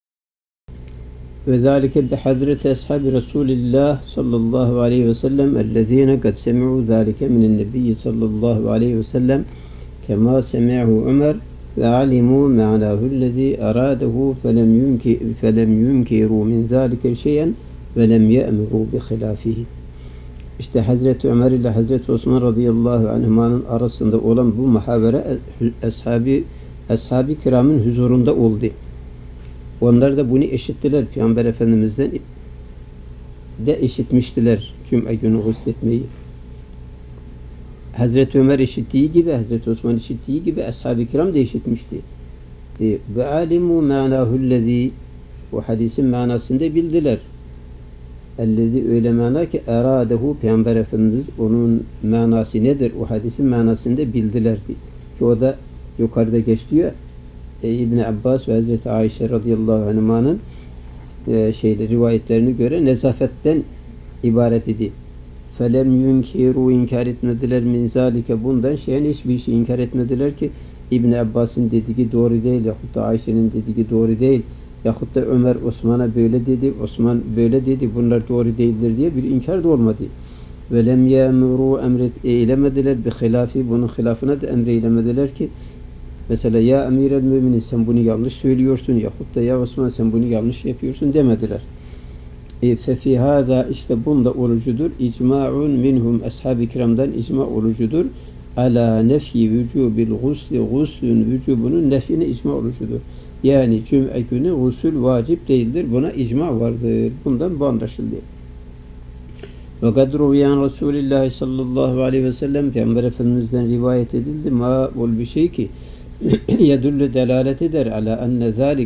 Ve zâlike bi hadreti ashabi Resulillah sallallahu aleyhi ve sellem ellezîne kad semi'u zâlike minen nebiyyi sallallahu aleyhi ve sellem kema semi'ahu Ömer ve alimu ma'nâhu'llezî erâdehu felem yunkiru min zâlike şey'en ve lem ye'muru bi hilafihi. İşte Hazreti Ömer ile Hazreti Osman radıyallahu anhuma'nın arasında olan bu muhavere ashab-ı kiramın huzurunda oldu. Onlar da bunu işittiler. Peygamber Efendimiz'den de işitmiştiler cuma günü gusletmeyi. Hazreti Ömer işittiği gibi, Hazreti Osman işittiği gibi ashab-ı kiram da işitmişti. Ve alimu ma'nahu'llezî, o hadisin manasını da bildiler. Ellezî, öyle mana ki eradehu, Peygamber Efendimiz onun manası nedir? O hadisin manasını da bildilerdi. Ki o da yukarıda geçiyor. İbn Abbas ve Hazreti Ayşe radıyallahu anh'ın rivayetlerine göre nezafetten ibaret idi. Felem yunkiru, inkar etmediler min zalike, bundan şeyen hiçbir şey inkar etmediler ki İbn Abbas'ın dediği doğru değil, yahut da Ayşe'nin dediği doğru değil, yahut da Ömer Osman'a böyle dedi, Osman böyle dedi, bunlar doğru değildir diye bir inkar da olmadı. Ve lem yemuru emret eylemediler bi hilafi, bunun hilafına da emreylemediler ki mesela ya emir-el müminin sen bunu yanlış söylüyorsun yahut da ya Osman sen bunu yanlış yapıyorsun demediler. Fefi hâzâ işte bunda olucudur. İcma'un minhum ashab-ı kiramdan icma olucudur. Ala nefyi vücubil gusli guslün vücubunun nefyine icma olucudur. Yani cüm'e günü gusül vacip değildir. Buna icma vardır. Bundan bu anlaşıldı. Ve kad ruviyan Resulullah sallallahu aleyhi ve sellem Peygamber Efendimiz'den rivayet edildi. Ma ol bir şey ki yedullu delalet eder ala enne zalik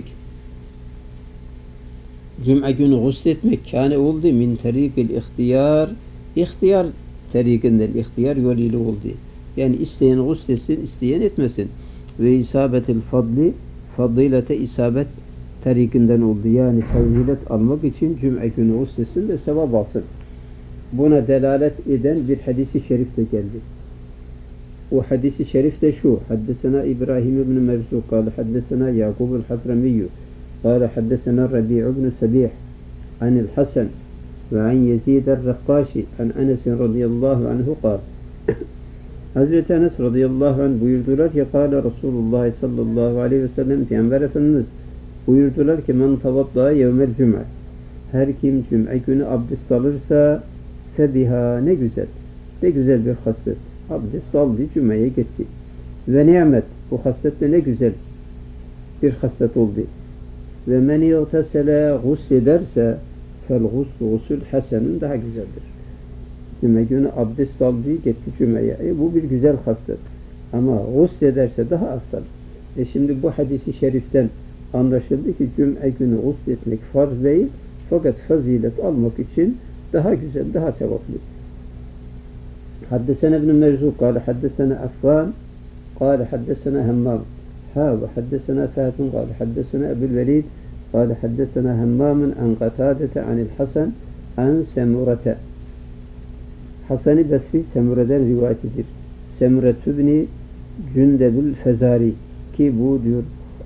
Cuma günü gusletmek kâne oldu min terikil ihtiyar, ihtiyar terikinden, ihtiyar yoluyla oldu. Yani isteyen gusletsin, isteyen etmesin. Ve isabetil fadli, fadilete isabet terikinden oldu. Yani fazilet almak için Cuma günü gusletsin de sevap alsın. Buna delalet eden bir hadisi şerif de geldi. O hadisi şerif de şu: Haddesena İbrahim ibn Mevzu kâle haddesena Yakub el-Hadramiyyü قال حدثنا الربيع بن سبيح عن الحسن وعن يزيد الرقاشي عن أنس رضي الله عنه قال Hazreti Enes radıyallahu anh buyurdular ki Kâle Resulullah sallallahu aleyhi ve sellem Peygamber Efendimiz buyurdular ki men tavadda yevmel cuma her kim cuma günü abdest alırsa febiha ne güzel bir haslet abdest aldı cumaya gitti ve nimet bu hasletle ne güzel bir haslet oldu. Ve men yagtasele guslederse fel gusül hasenun daha güzeldir. Cuma günü abdest aldığı gitti cumaya. Bu bir güzel haslet. Ama guslederse daha afdal. Şimdi bu hadisi şeriften anlaşıldı ki cuma günü gusletmek farz değil fakat fazilet almak için daha güzel, daha sevaplı. Haddesena ibn Merzuq kâle haddesena Affan kâle haddesena Hemmam وحدثنا فهد قال حدثنا أبو الوليد قال حدثنا همام عن قتادة عن الحسن عن سمرة Hasan-ı Basri Semura'dan rivayet edir. Semure tübni Cündebül Fezari ki bu diyor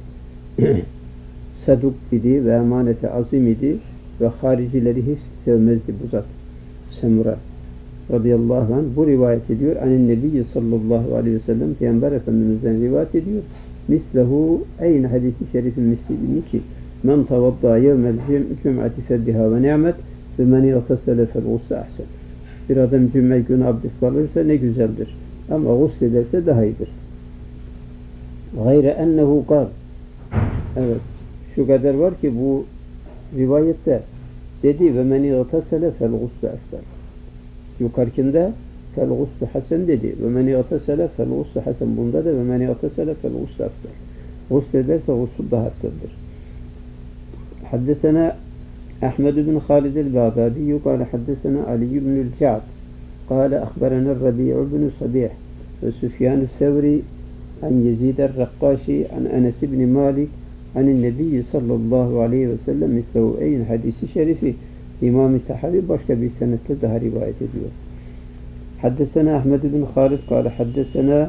saduk idi ve emanete azim idi ve haricileri hiç sevmezdi bu zat. Semura radıyallahu anh bu rivayet ediyor. Anin Nebi sallallahu aleyhi ve sellem Peygamber Efendimiz'den rivayet ediyor. Mislehu aynı hadisi şerifin mislini ki men tavadda yevmel cum'ati febbiha ve ni'met ve men yagtasele fel gusle ahsen. Bir adam cuma günü abdest alırsa ne güzeldir. Ama guslederse daha iyidir. Gayre ennehu kal. Evet. Şu kadar var ki bu rivayette dedi ve men yagtasele fel gusle ahsen. Yukarıkinde fel gusle hasen dedi. Ve men yagtasele fel gusle hasen. Bunda da ve men yagtasele fel gusle ahsen. Guslederse gusül daha aftaldır. Haddesena أحمد بن خالد البغدادي قال حدثنا علي بن الجعد قال أخبرنا الربيع بن صبيح وسفيان الثوري عن يزيد الرقاشي عن أنس بن مالك عن النبي صلى الله عليه وسلم مثله أين حديث şerifi İmam-ı Tahavi başka bir senetle daha rivayet ediyor. حدثنا أحمد بن خالد قال حدثنا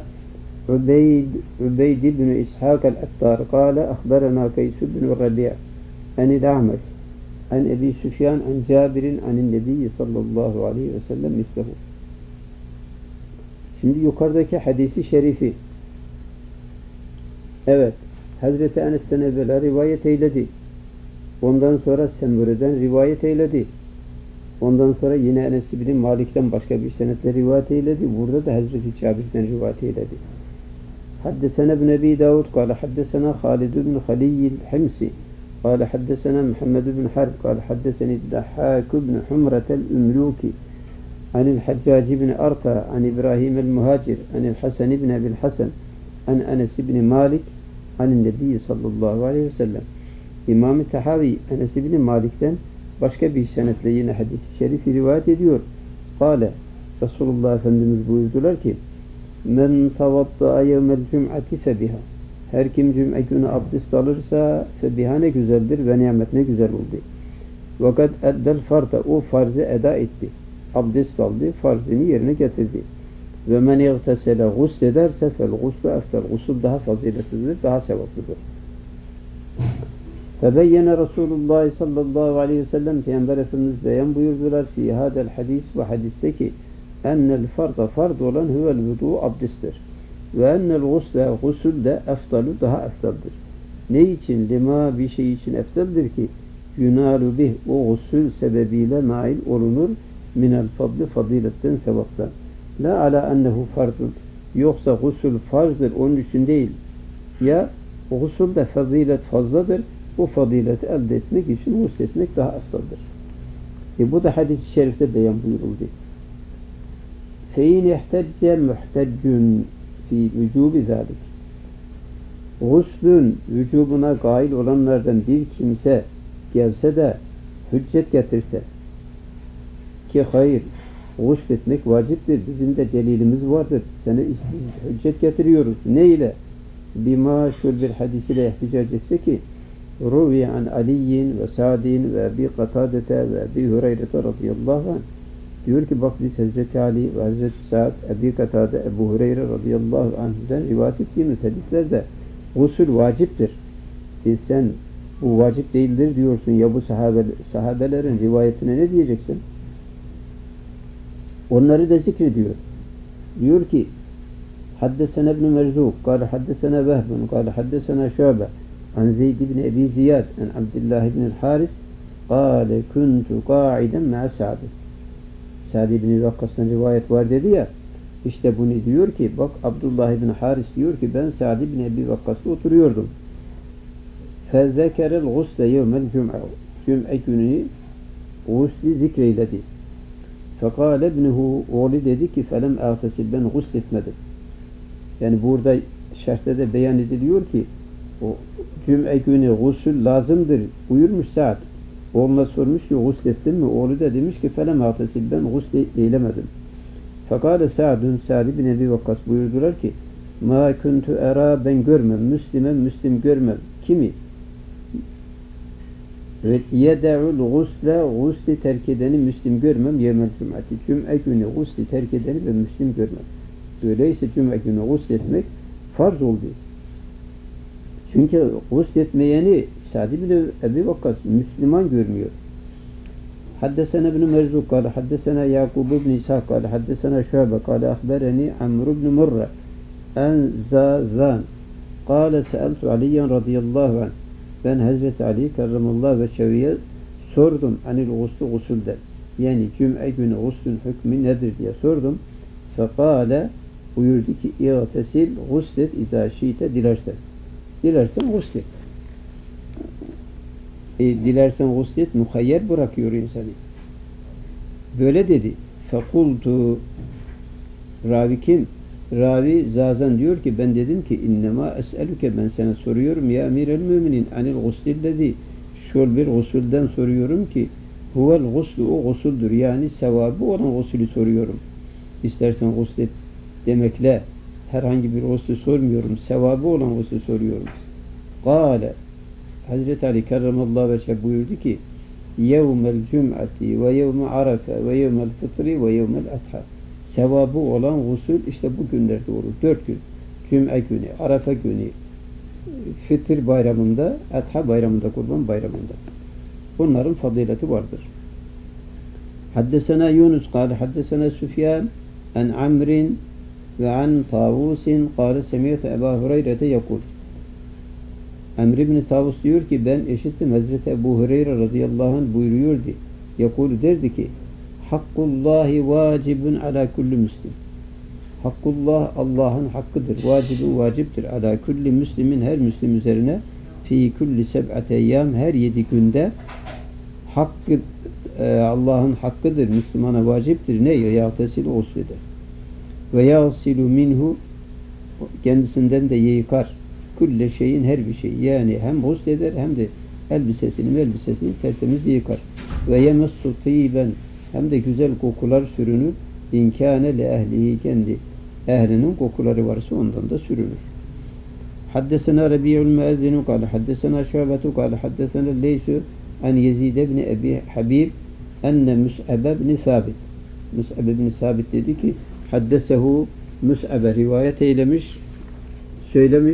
عبيد بن إسحاق الأتار قال أخبرنا قيس بن الربيع عن الأعمش عن أبي سفيان عن جابر عن النبي sallallahu aleyhi ve sellem mislehu. Şimdi yukarıdaki hadisi şerifi evet Hazreti Enes'ten evvela rivayet eyledi. Ondan sonra Semura'dan rivayet eyledi. Ondan sonra yine Enes bin Malik'ten başka bir senetle rivayet eyledi. Burada da Hazreti Cabir'den rivayet eyledi. Haddesena ibn Ebi Davud kâle haddesena Halid ibn Haliyil Himsi قال حدثنا محمد بن حرب قال حدثني الضحاك بن حمرة الأملوكي عن الحجاج بن أرطى عن إبراهيم المهاجر عن الحسن بن أبي الحسن عن أنس بن مالك عن النبي sallallahu aleyhi ve sellem. İmam-ı Tahavi Enes bin Malik'ten başka bir senetle yine hadis-i şerifi rivayet ediyor. Kale Resulullah Efendimiz buyurdular ki men tavadda yevmel cum'ati febiha her kim cuma günü abdest alırsa febiha ne güzeldir ve nimet ne güzel oldu. Vakat eddel farda o farzı eda etti. Abdest aldı, farzını yerine getirdi. Ve men igtesele guslederse fel guslu eftel. Gusul daha faziletlidir, daha sevaplıdır. Febeyyene Resulullah sallallahu aleyhi ve sellem Peygamber Efendimiz beyan buyurdular fi hadel hadis ve hadisteki ennel farda farz olan huvel vudu abdesttir. Ve ennel gusle gusul de eftalu daha eftaldir. Ne için? Lima bir şey için eftaldir ki yunalu bih o gusül sebebiyle nail olunur minel fadli faziletten sevaptan. La ala ennehu farzun. Yoksa gusül farzdır onun için değil. Ya gusulde fazilet fazladır. Bu fazileti elde etmek için gusletmek daha eftaldir. Bu da hadis-i şerifte beyan buyuruldu. فَاِنْ اِحْتَجَّ مُحْتَجٌّ فِي وُجُوبِ ذَٰلِكِ Guslün vücubuna gail olanlardan bir kimse gelse de hüccet getirse ki hayır, gusletmek vaciptir. Bizim de delilimiz vardır. Sana hüccet getiriyoruz. Ne ile? Bima şur bir hadis ile ihticac etse ki Ruvi an Ali'in ve Sa'din ve Ebi Katadete ve Ebi Hureyre'te radıyallahu anh diyor ki bak biz Hazreti Ali ve Hazreti Sa'd, Ebi Katade, Ebu Hureyre radıyallahu anh'den rivayet ettiğimiz hadislerde gusül vaciptir. Sen bu vacip değildir diyorsun ya bu sahabelerin rivayetine ne diyeceksin? Onları da zikrediyor. Diyor ki Haddesena ibn Merzuk, kâle haddesena Vehbun, kâle haddesena Şâbe an Zeyd ibn Ebi Ziyad an Abdullah ibn Haris kâle kuntu kâiden me'a Sa'd. Sa'd ibn Vakkas'tan rivayet var dedi ya, işte bunu diyor ki bak Abdullah ibn Haris diyor ki ben Sa'd ibn Ebi Vakkas'ta oturuyordum. فَذَكَرَ الْغُسْلَ يَوْمَ الْجُمْعَ Cüm'e günü gusli zikreyledi. فَقَالَ ابْنُهُ oğlu dedi ki فَلَمْ اَغْتَسِلْ ben gusletmedim. Yani burada şerhte de beyan ediliyor ki o cüm'e günü gusül lazımdır buyurmuş Sa'd. Oğluna sormuş ki guslettin mi? Oğlu da demiş ki فَلَمْ اَغْتَسِلْ ben gusleylemedim. فَقَالَ Sa'd ibn Ebi Vakkas buyurdular ki مَا كُنْتُ اَرَى ben görmem. Müslim görmem. Kimi? Ve yede'ul gusli terk edeni Müslim görmem yevmel cum'ati. Cum'e günü gusli terk edeni ben Müslim görmem. Öyleyse cum'e günü gusletmek farz oldu. Çünkü gusletmeyeni Sa'd ibn Ebi Vakkas Müslüman görmüyor. Haddesena ibn Merzuk kâle haddesena Yakub ibn İshak kâle haddesena Şâbe kâle ahbereni Amr ibn Murra en Zazan kâle se'eltu Aliyen radıyallahu anh ben Hazreti Ali karramallahu veçheviye sordum anil guslu gusulden. Yani cüm'e günü guslün hükmü nedir diye sordum. Fekale buyurdu ki İğtesil guslet izâ şiite dilersen. Dilersen guslet. Dilersen guslet muhayyer bırakıyor insanı. Böyle dedi. Fekultu ravi kim? Ravi Zazan diyor ki ben dedim ki innema es'eluke ben sana soruyorum ya emirel müminin anil guslillezi şol bir gusulden soruyorum ki huvel guslu o gusuldür yani sevabı olan gusulü soruyorum. İstersen guslet demekle herhangi bir guslü sormuyorum. Sevabı olan guslü soruyorum. Kâle Hazreti Ali kerramallahu veçhe buyurdu ki yevmel cum'ati ve yevme arafe ve yevmel fıtri ve yevmel adha sevabı olan gusül işte bu günlerde olur. 4 gün. Cüm'e günü, Arafa günü, Fitr bayramında, Adha bayramında, Kurban bayramında. Bunların fazileti vardır. Haddesena Yunus kâle haddesena Süfyan en Amrin ve an Tavusin kâle semiyete Ebu Hureyre'te yakul. Amr ibn Tavus diyor ki ben işittim Hazreti Ebu Hureyre radıyallahu anh buyuruyordu. Yakul derdi ki Hakkullahi vacibun ala kulli müslim. Hakkullah Allah'ın hakkıdır. Vacibun vaciptir. Ala kulli müslimin her müslim üzerine fi kulli seb'ate eyyam her 7 günde hakkı Allah'ın hakkıdır. Müslümana vaciptir. Ne? Yağtesilu usleder. Ve yağsilu minhu kendisinden de yıkar. Kulle şeyin her bir şey. Yani hem usleder hem de elbisesini tertemiz yıkar. Ve yemessu tîben hem de güzel kokular sürünür. İnkâne le ehlihi kendi ehlinin kokuları varsa ondan da sürünür. Haddesena Rabi'ul Müezzinu kâle haddesena Şâbetu kâle haddesena Leysu an Yezid ibn Ebi Habib enne Mus'ab ibn Sabit. Mus'ab ibn Sabit dedi ki haddesehu Mus'ab'e rivayet eylemiş, söylemiş.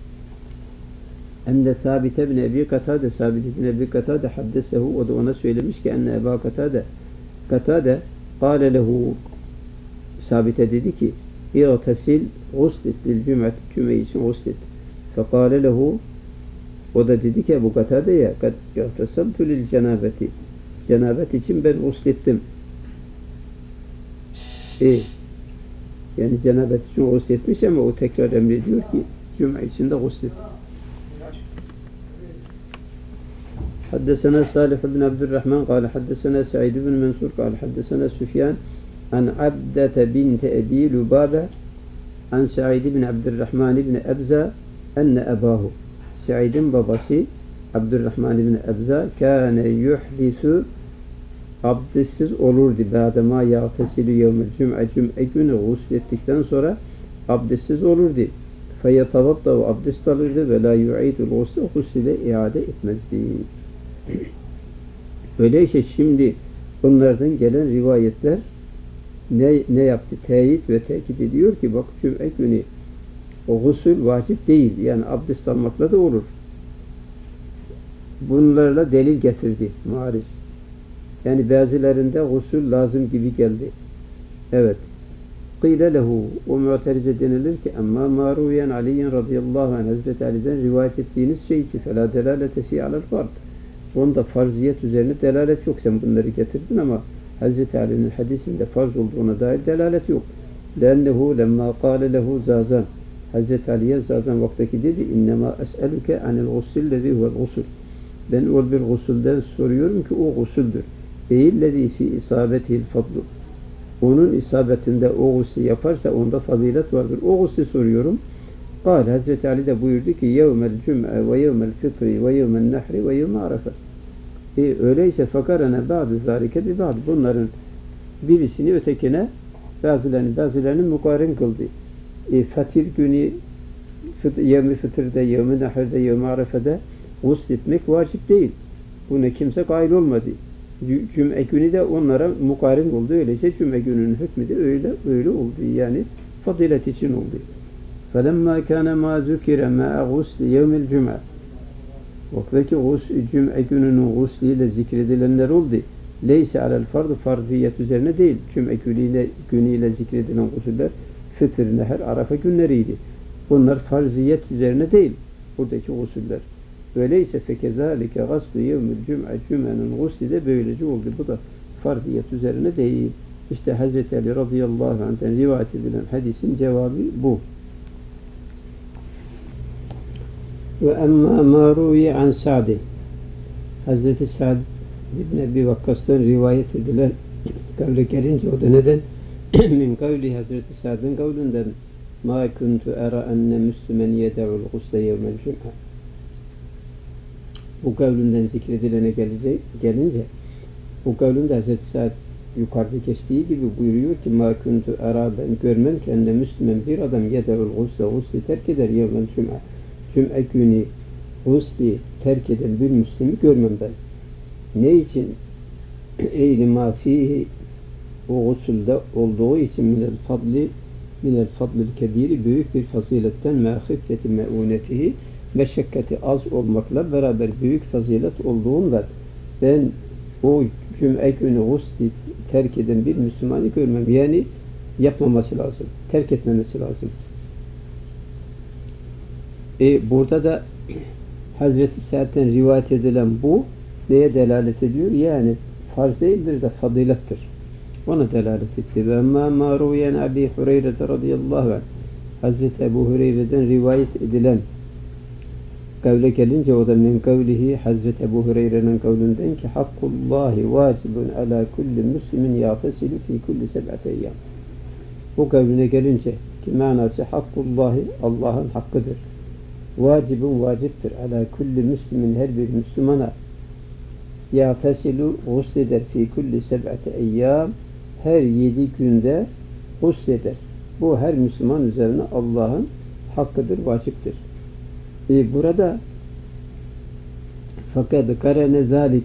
Enne Sabit bin Ebi Katade, Sabit bin Ebi Katade haddesehu, o da ona söylemiş ki enne Eba Katade kâle lehu, Sabit'e dedi ki İğtesil guslit lil cüm'et, cüme için guslit. Fekâle lehu, o da dedi ki Ebu Katade'ye kad İğtesaltu lil cenabeti, cenabet için ben guslittim. Yani cenabet için gusletmiş ama o tekrar emrediyor ki cüme için de guslet. حدثنا صالح بن عبد الرحمن قال حدثنا سعيد بن منصور قال حدثنا سفيان عن عبدة بنت أبي لبابة عن سعيد بن عبد الرحمن بن أبزة أن أباه سعيد babası Abdurrahman bin Ebza kâne yuhdisu abdestsiz olurdu. Bâdemâ yâtesilü yevmel cüm'e, cüm'e günü guslettikten sonra abdestsiz olurdu. Feyetavaddâhu, abdest alırdı ve lâ yu'idul gusle, gusle iade etmezdi. Öyleyse şimdi bunlardan gelen rivayetler ne yaptı? Teyit ve tekit ediyor ki bak cüm'e günü o gusül vacip değil. Yani abdest almakla da olur. Bunlarla delil getirdi muhariz. Yani bazılarında gusül lazım gibi geldi. Evet. Qîle lehu, o mu'terize denilir ki amma maruyen Ali'yen radıyallahu anh, Hazreti Ali'den rivayet ettiğiniz şey ki felâ delâlete fî alel fard. Onda farziyet üzerine delalet yok. Sen bunları getirdin ama Hazreti Ali'nin hadisinde farz olduğuna dair delalet yok. Lennehu lemma qâle lehu zâzan. Hazreti Ali'ye zâzan vaktaki dedi innemâ es'eluke anil gussillezî huvel gusül. Ben o bir gusülden soruyorum ki o gusüldür. Eyyillezî fî isâbetihil fadlu. Onun isabetinde o gusli yaparsa onda fazilet vardır. O gusli soruyorum. Kâl, Hazreti Ali de buyurdu ki yevmel cüm'e ve yevmel fitri ve yevmel nehri ve yevmel arafa. Öyleyse fakarene ba'du zâlike bi ba'd. Bunların birisini ötekine bazılarını mukarın kıldı. Fatir günü yevmi fitrde, yevmi nehirde, yevmi arafada gusletmek vacip değil. Buna kimse kail olmadı. Cüm'e günü de onlara mukarın oldu. Öyleyse cüm'e gününün hükmü de öyle oldu. Yani fazilet için oldu. فَلَمَّا كَانَ مَا ذُكِرَ مَا غُسْلِ يَوْمِ الْجُمْعَةِ. Vaktaki cüm'e gününün gusliyle zikredilenler oldu. Leyse alel fardı, farziyet üzerine değil. Cüm'e günüyle zikredilen gusuller fıtır, neher, arafa günleriydi. Bunlar farziyet üzerine değil. Buradaki gusuller. Öyleyse fekezalike gaslu yevmül cüm'e, cüm'enin gusli de böylece oldu. Bu da farziyet üzerine değil. İşte Hazreti Ali radıyallahu anh'ten rivayet edilen hadisin cevabı bu. Ve emmâ mâ rûye an Sa'di. Hazreti Sa'd ibn Ebi Vakkas'tan rivayet edilen kavle gelince o da neden? Min kavli Hazreti Sa'd'ın kavlinden mâ kuntu era enne müslümen yede'ul gusle yevmel cüm'e. Bu kavlinden zikredilene gelince bu kavlinde Hazreti Sa'd yukarıda geçtiği gibi buyuruyor ki mâ kuntu era, ben görmem ki enne müslümen bir adam yede'ul gusle terk eder yevmel cüm'e. Cüm'e günü gusli terk eden bir Müslüm'ü görmem ben. Ne için? Eyli ma fihi, o gusulde olduğu için minel fadlil kebiri, büyük bir faziletten mâhifeti me'unetihi, meşakkati az olmakla beraber büyük fazilet olduğundan ben o cüm'e günü gusli terk eden bir Müslümanı görmem. Yani yapmaması lazım. Terk etmemesi lazım. Burada da Hazreti Sa'd'den rivayet edilen bu neye delalet ediyor? Yani farz değildir de fazilettir. Ona delalet etti. Ve emmâ mâ rûyen Ebi Hureyre radıyallahu anh. Hazreti Ebu Hureyre'den rivayet edilen kavle gelince o da min kavlihi, Hazreti Ebu Hureyre'nin kavlinden ki hakkullahi vacibun ala kulli müslimin yâtesilu fî kulli seb'ate eyyâm. Bu kavline gelince ki manası hakkullahi, Allah'ın hakkıdır. Vacibun vaciptir. Ala kulli müslimin, her bir Müslümana yâtesilu gusleder fî kulli seb'ate eyyâm, her 7 günde gusleder. Bu her Müslüman üzerine Allah'ın hakkıdır, vaciptir. Burada fakat karene zalik,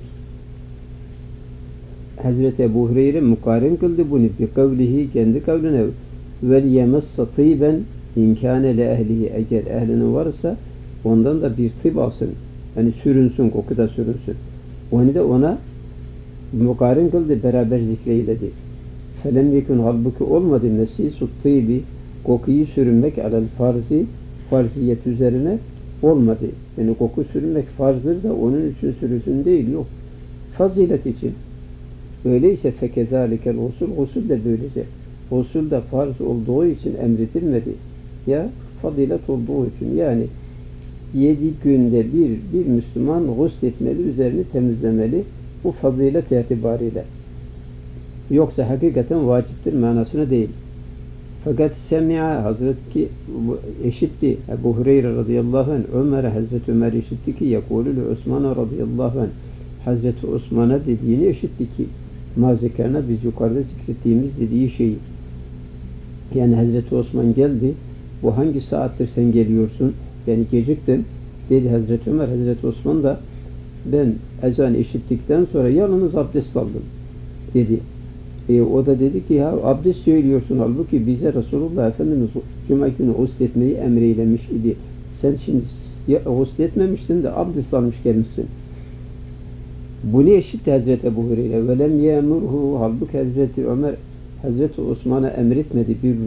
Hazreti Ebu Hureyre mukarın kıldı bunu bir kavlihi, kendi kavline vel yemessa tîben inkâne le ehlihi, eğer ehlinin varsa ondan da bir tıp alsın. Yani sürünsün, kokuda sürünsün. Onu da ona mukarin kıldı, beraber zikreyledi. Felem yekun, halbuki olmadı nesîsut tîbi, kokuyu sürünmek alel farzi, farziyet üzerine olmadı. Yani koku sürünmek farzdır da onun için sürüsün değil, yok. Fazilet için. Öyleyse fekezalikel usul, usul de böylece. Usul de farz olduğu için emredilmedi. Ya fazilet olduğu için, yani 7 günde bir Müslüman gusletmeli, üzerini temizlemeli. Bu fazilet itibariyle. Yoksa hakikaten vaciptir manasına değil. Fakat semi'a, Hazreti eşitti Ebu Hureyre radıyallahu anh, Ömer'e, Hazreti Ömer eşitti ki yekulü Osman'a radıyallahu anh, Hazreti Osman'a dediğini eşitti ki mazikana, biz yukarıda zikrettiğimiz dediği şeyi. Yani Hazreti Osman geldi, bu hangi saattir sen geliyorsun? Yani geciktin. Dedi Hazreti Ömer, Hazreti Osman da ben ezan işittikten sonra yalnız abdest aldım dedi. O da dedi ki ya abdest söylüyorsun, halbuki bize Resulullah Efendimiz Cuma günü gusletmeyi emreylemiş idi. Sen şimdi gusletmemişsin de abdest almış gelmişsin. Bunu eşitti Hazreti Ebu Hureyre. Velem yemurhu, halbuki Hazreti Ömer Hazreti Osman'a emretmedi, bir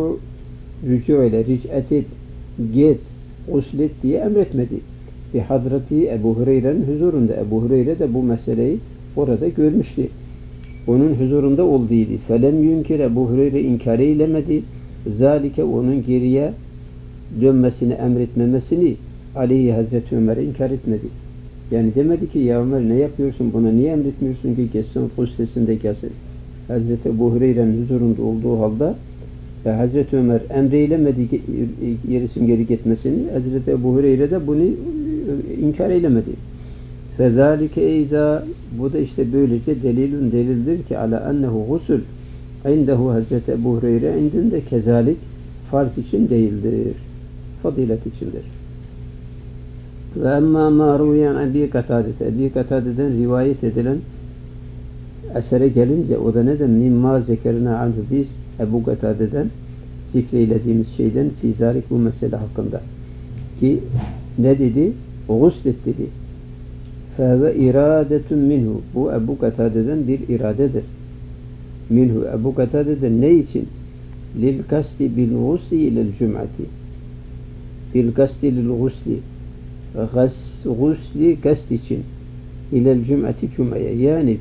rücu ile ric'et et, git, guslet diye emretmedi. Bir Hazreti Ebu Hureyre'nin huzurunda. Ebu Hureyre de bu meseleyi orada görmüştü. Onun huzurunda olduydu. Felem yünkir, Ebu Hureyre inkar eylemedi. Zalike, onun geriye dönmesini, emretmemesini aleyhi Hazreti Ömer'e inkar etmedi. Yani demedi ki ya Ömer ne yapıyorsun, buna niye emretmiyorsun ki geçsin, gusletinde gelsin. Hazreti Ebu Hureyre'nin huzurunda olduğu halde Hazreti Ömer emreylemedi gerisin geri gitmesini, Hazreti Ebu Hureyre de bunu inkar eylemedi. Fezalike eyza, bu da işte böylece delildir ki ala ennehu gusul indehu, Hazreti Ebu Hureyre indinde kezalik farz için değildir, fazilet içindir. Ve emma ma ruyan Ebi Katade'de, Ebi Katade'den rivayet edilen esere gelince, o da neden mimma zekerina anhu, biz Ebu Katade'den zikreylediğimiz şeyden fizalik, bu mesele hakkında ki ne dedi? Guslet dedi. Fehve iradetun minhu, bu Ebu Katade'den bir iradedir. Minhu, Ebu Katade'den ne için? Lil kasti bil gusli ilel cum'ati, bil kasti lil gusli, gusli kast için, ilel cum'ati, cum'aya, yani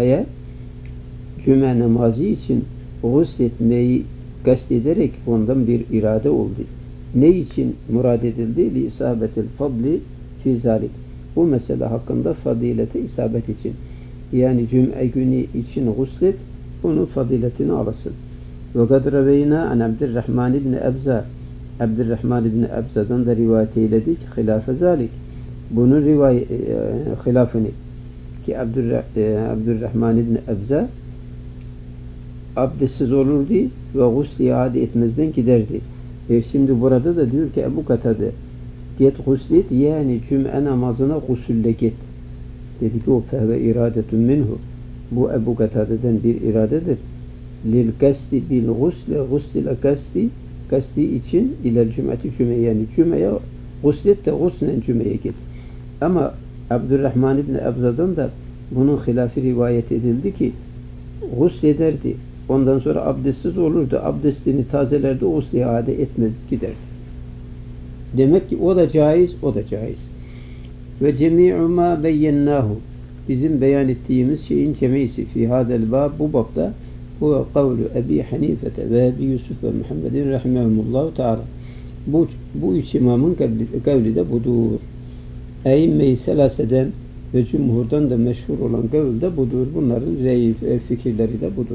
cuma namazı için gusletmeyi kastederek ondan bir irade oldu. Ne için murad edildi? Li isabetil fadli fi zalik, bu mesele hakkında fazilete isabet için. Yani cuma günü için guslet, bunun faziletini alasın. Ve kad reveyna an Abdurrahman ibn Ebza, Abdurrahman ibn Ebza'dan da rivayet eyledik hilafe zalik, bunun hilafını ki Abdurrahman ibn Ebza abdestsiz olurdu ve gusl iade etmezden giderdi. Şimdi burada da diyor ki Ebu Katade, git guslet, yani cuma namazına gusülle git. Dedi ki o fehve iradetun minhu, bu Ebu Katade'den bir iradedir. Lil kasti bil gusle, gusle kasti için ilel cum'ati, cum'e, yani cum'aya guslet de guslen cum'eye git. Ama Abdurrahman ibn Ebza'dan da bunun hilafı rivayet edildi ki guslederdi. Ondan sonra abdestsiz olurdu. Abdestini tazelerdi, o iade etmez, giderdi. Demek ki o da caiz, o da caiz. Ve cemi'u ma beyyennahu, bizim beyan ettiğimiz şeyin cemisi fi hadel bab, bu babda huve kavlu Ebi Hanifete ve Ebi Yusuf ve Muhammedin rahimahumullahu ta'ala. Bu üç imamın kavli de budur. Eyyime-i selaseden ve cumhurdan da meşhur olan kavl de budur. Bunların fikirleri de budur.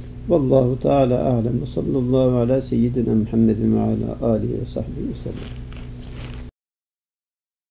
Vallahu Teala a'lem ve sallallahu ala seyyidina Muhammedin ve ala alihi ve sahbihi ve sellem.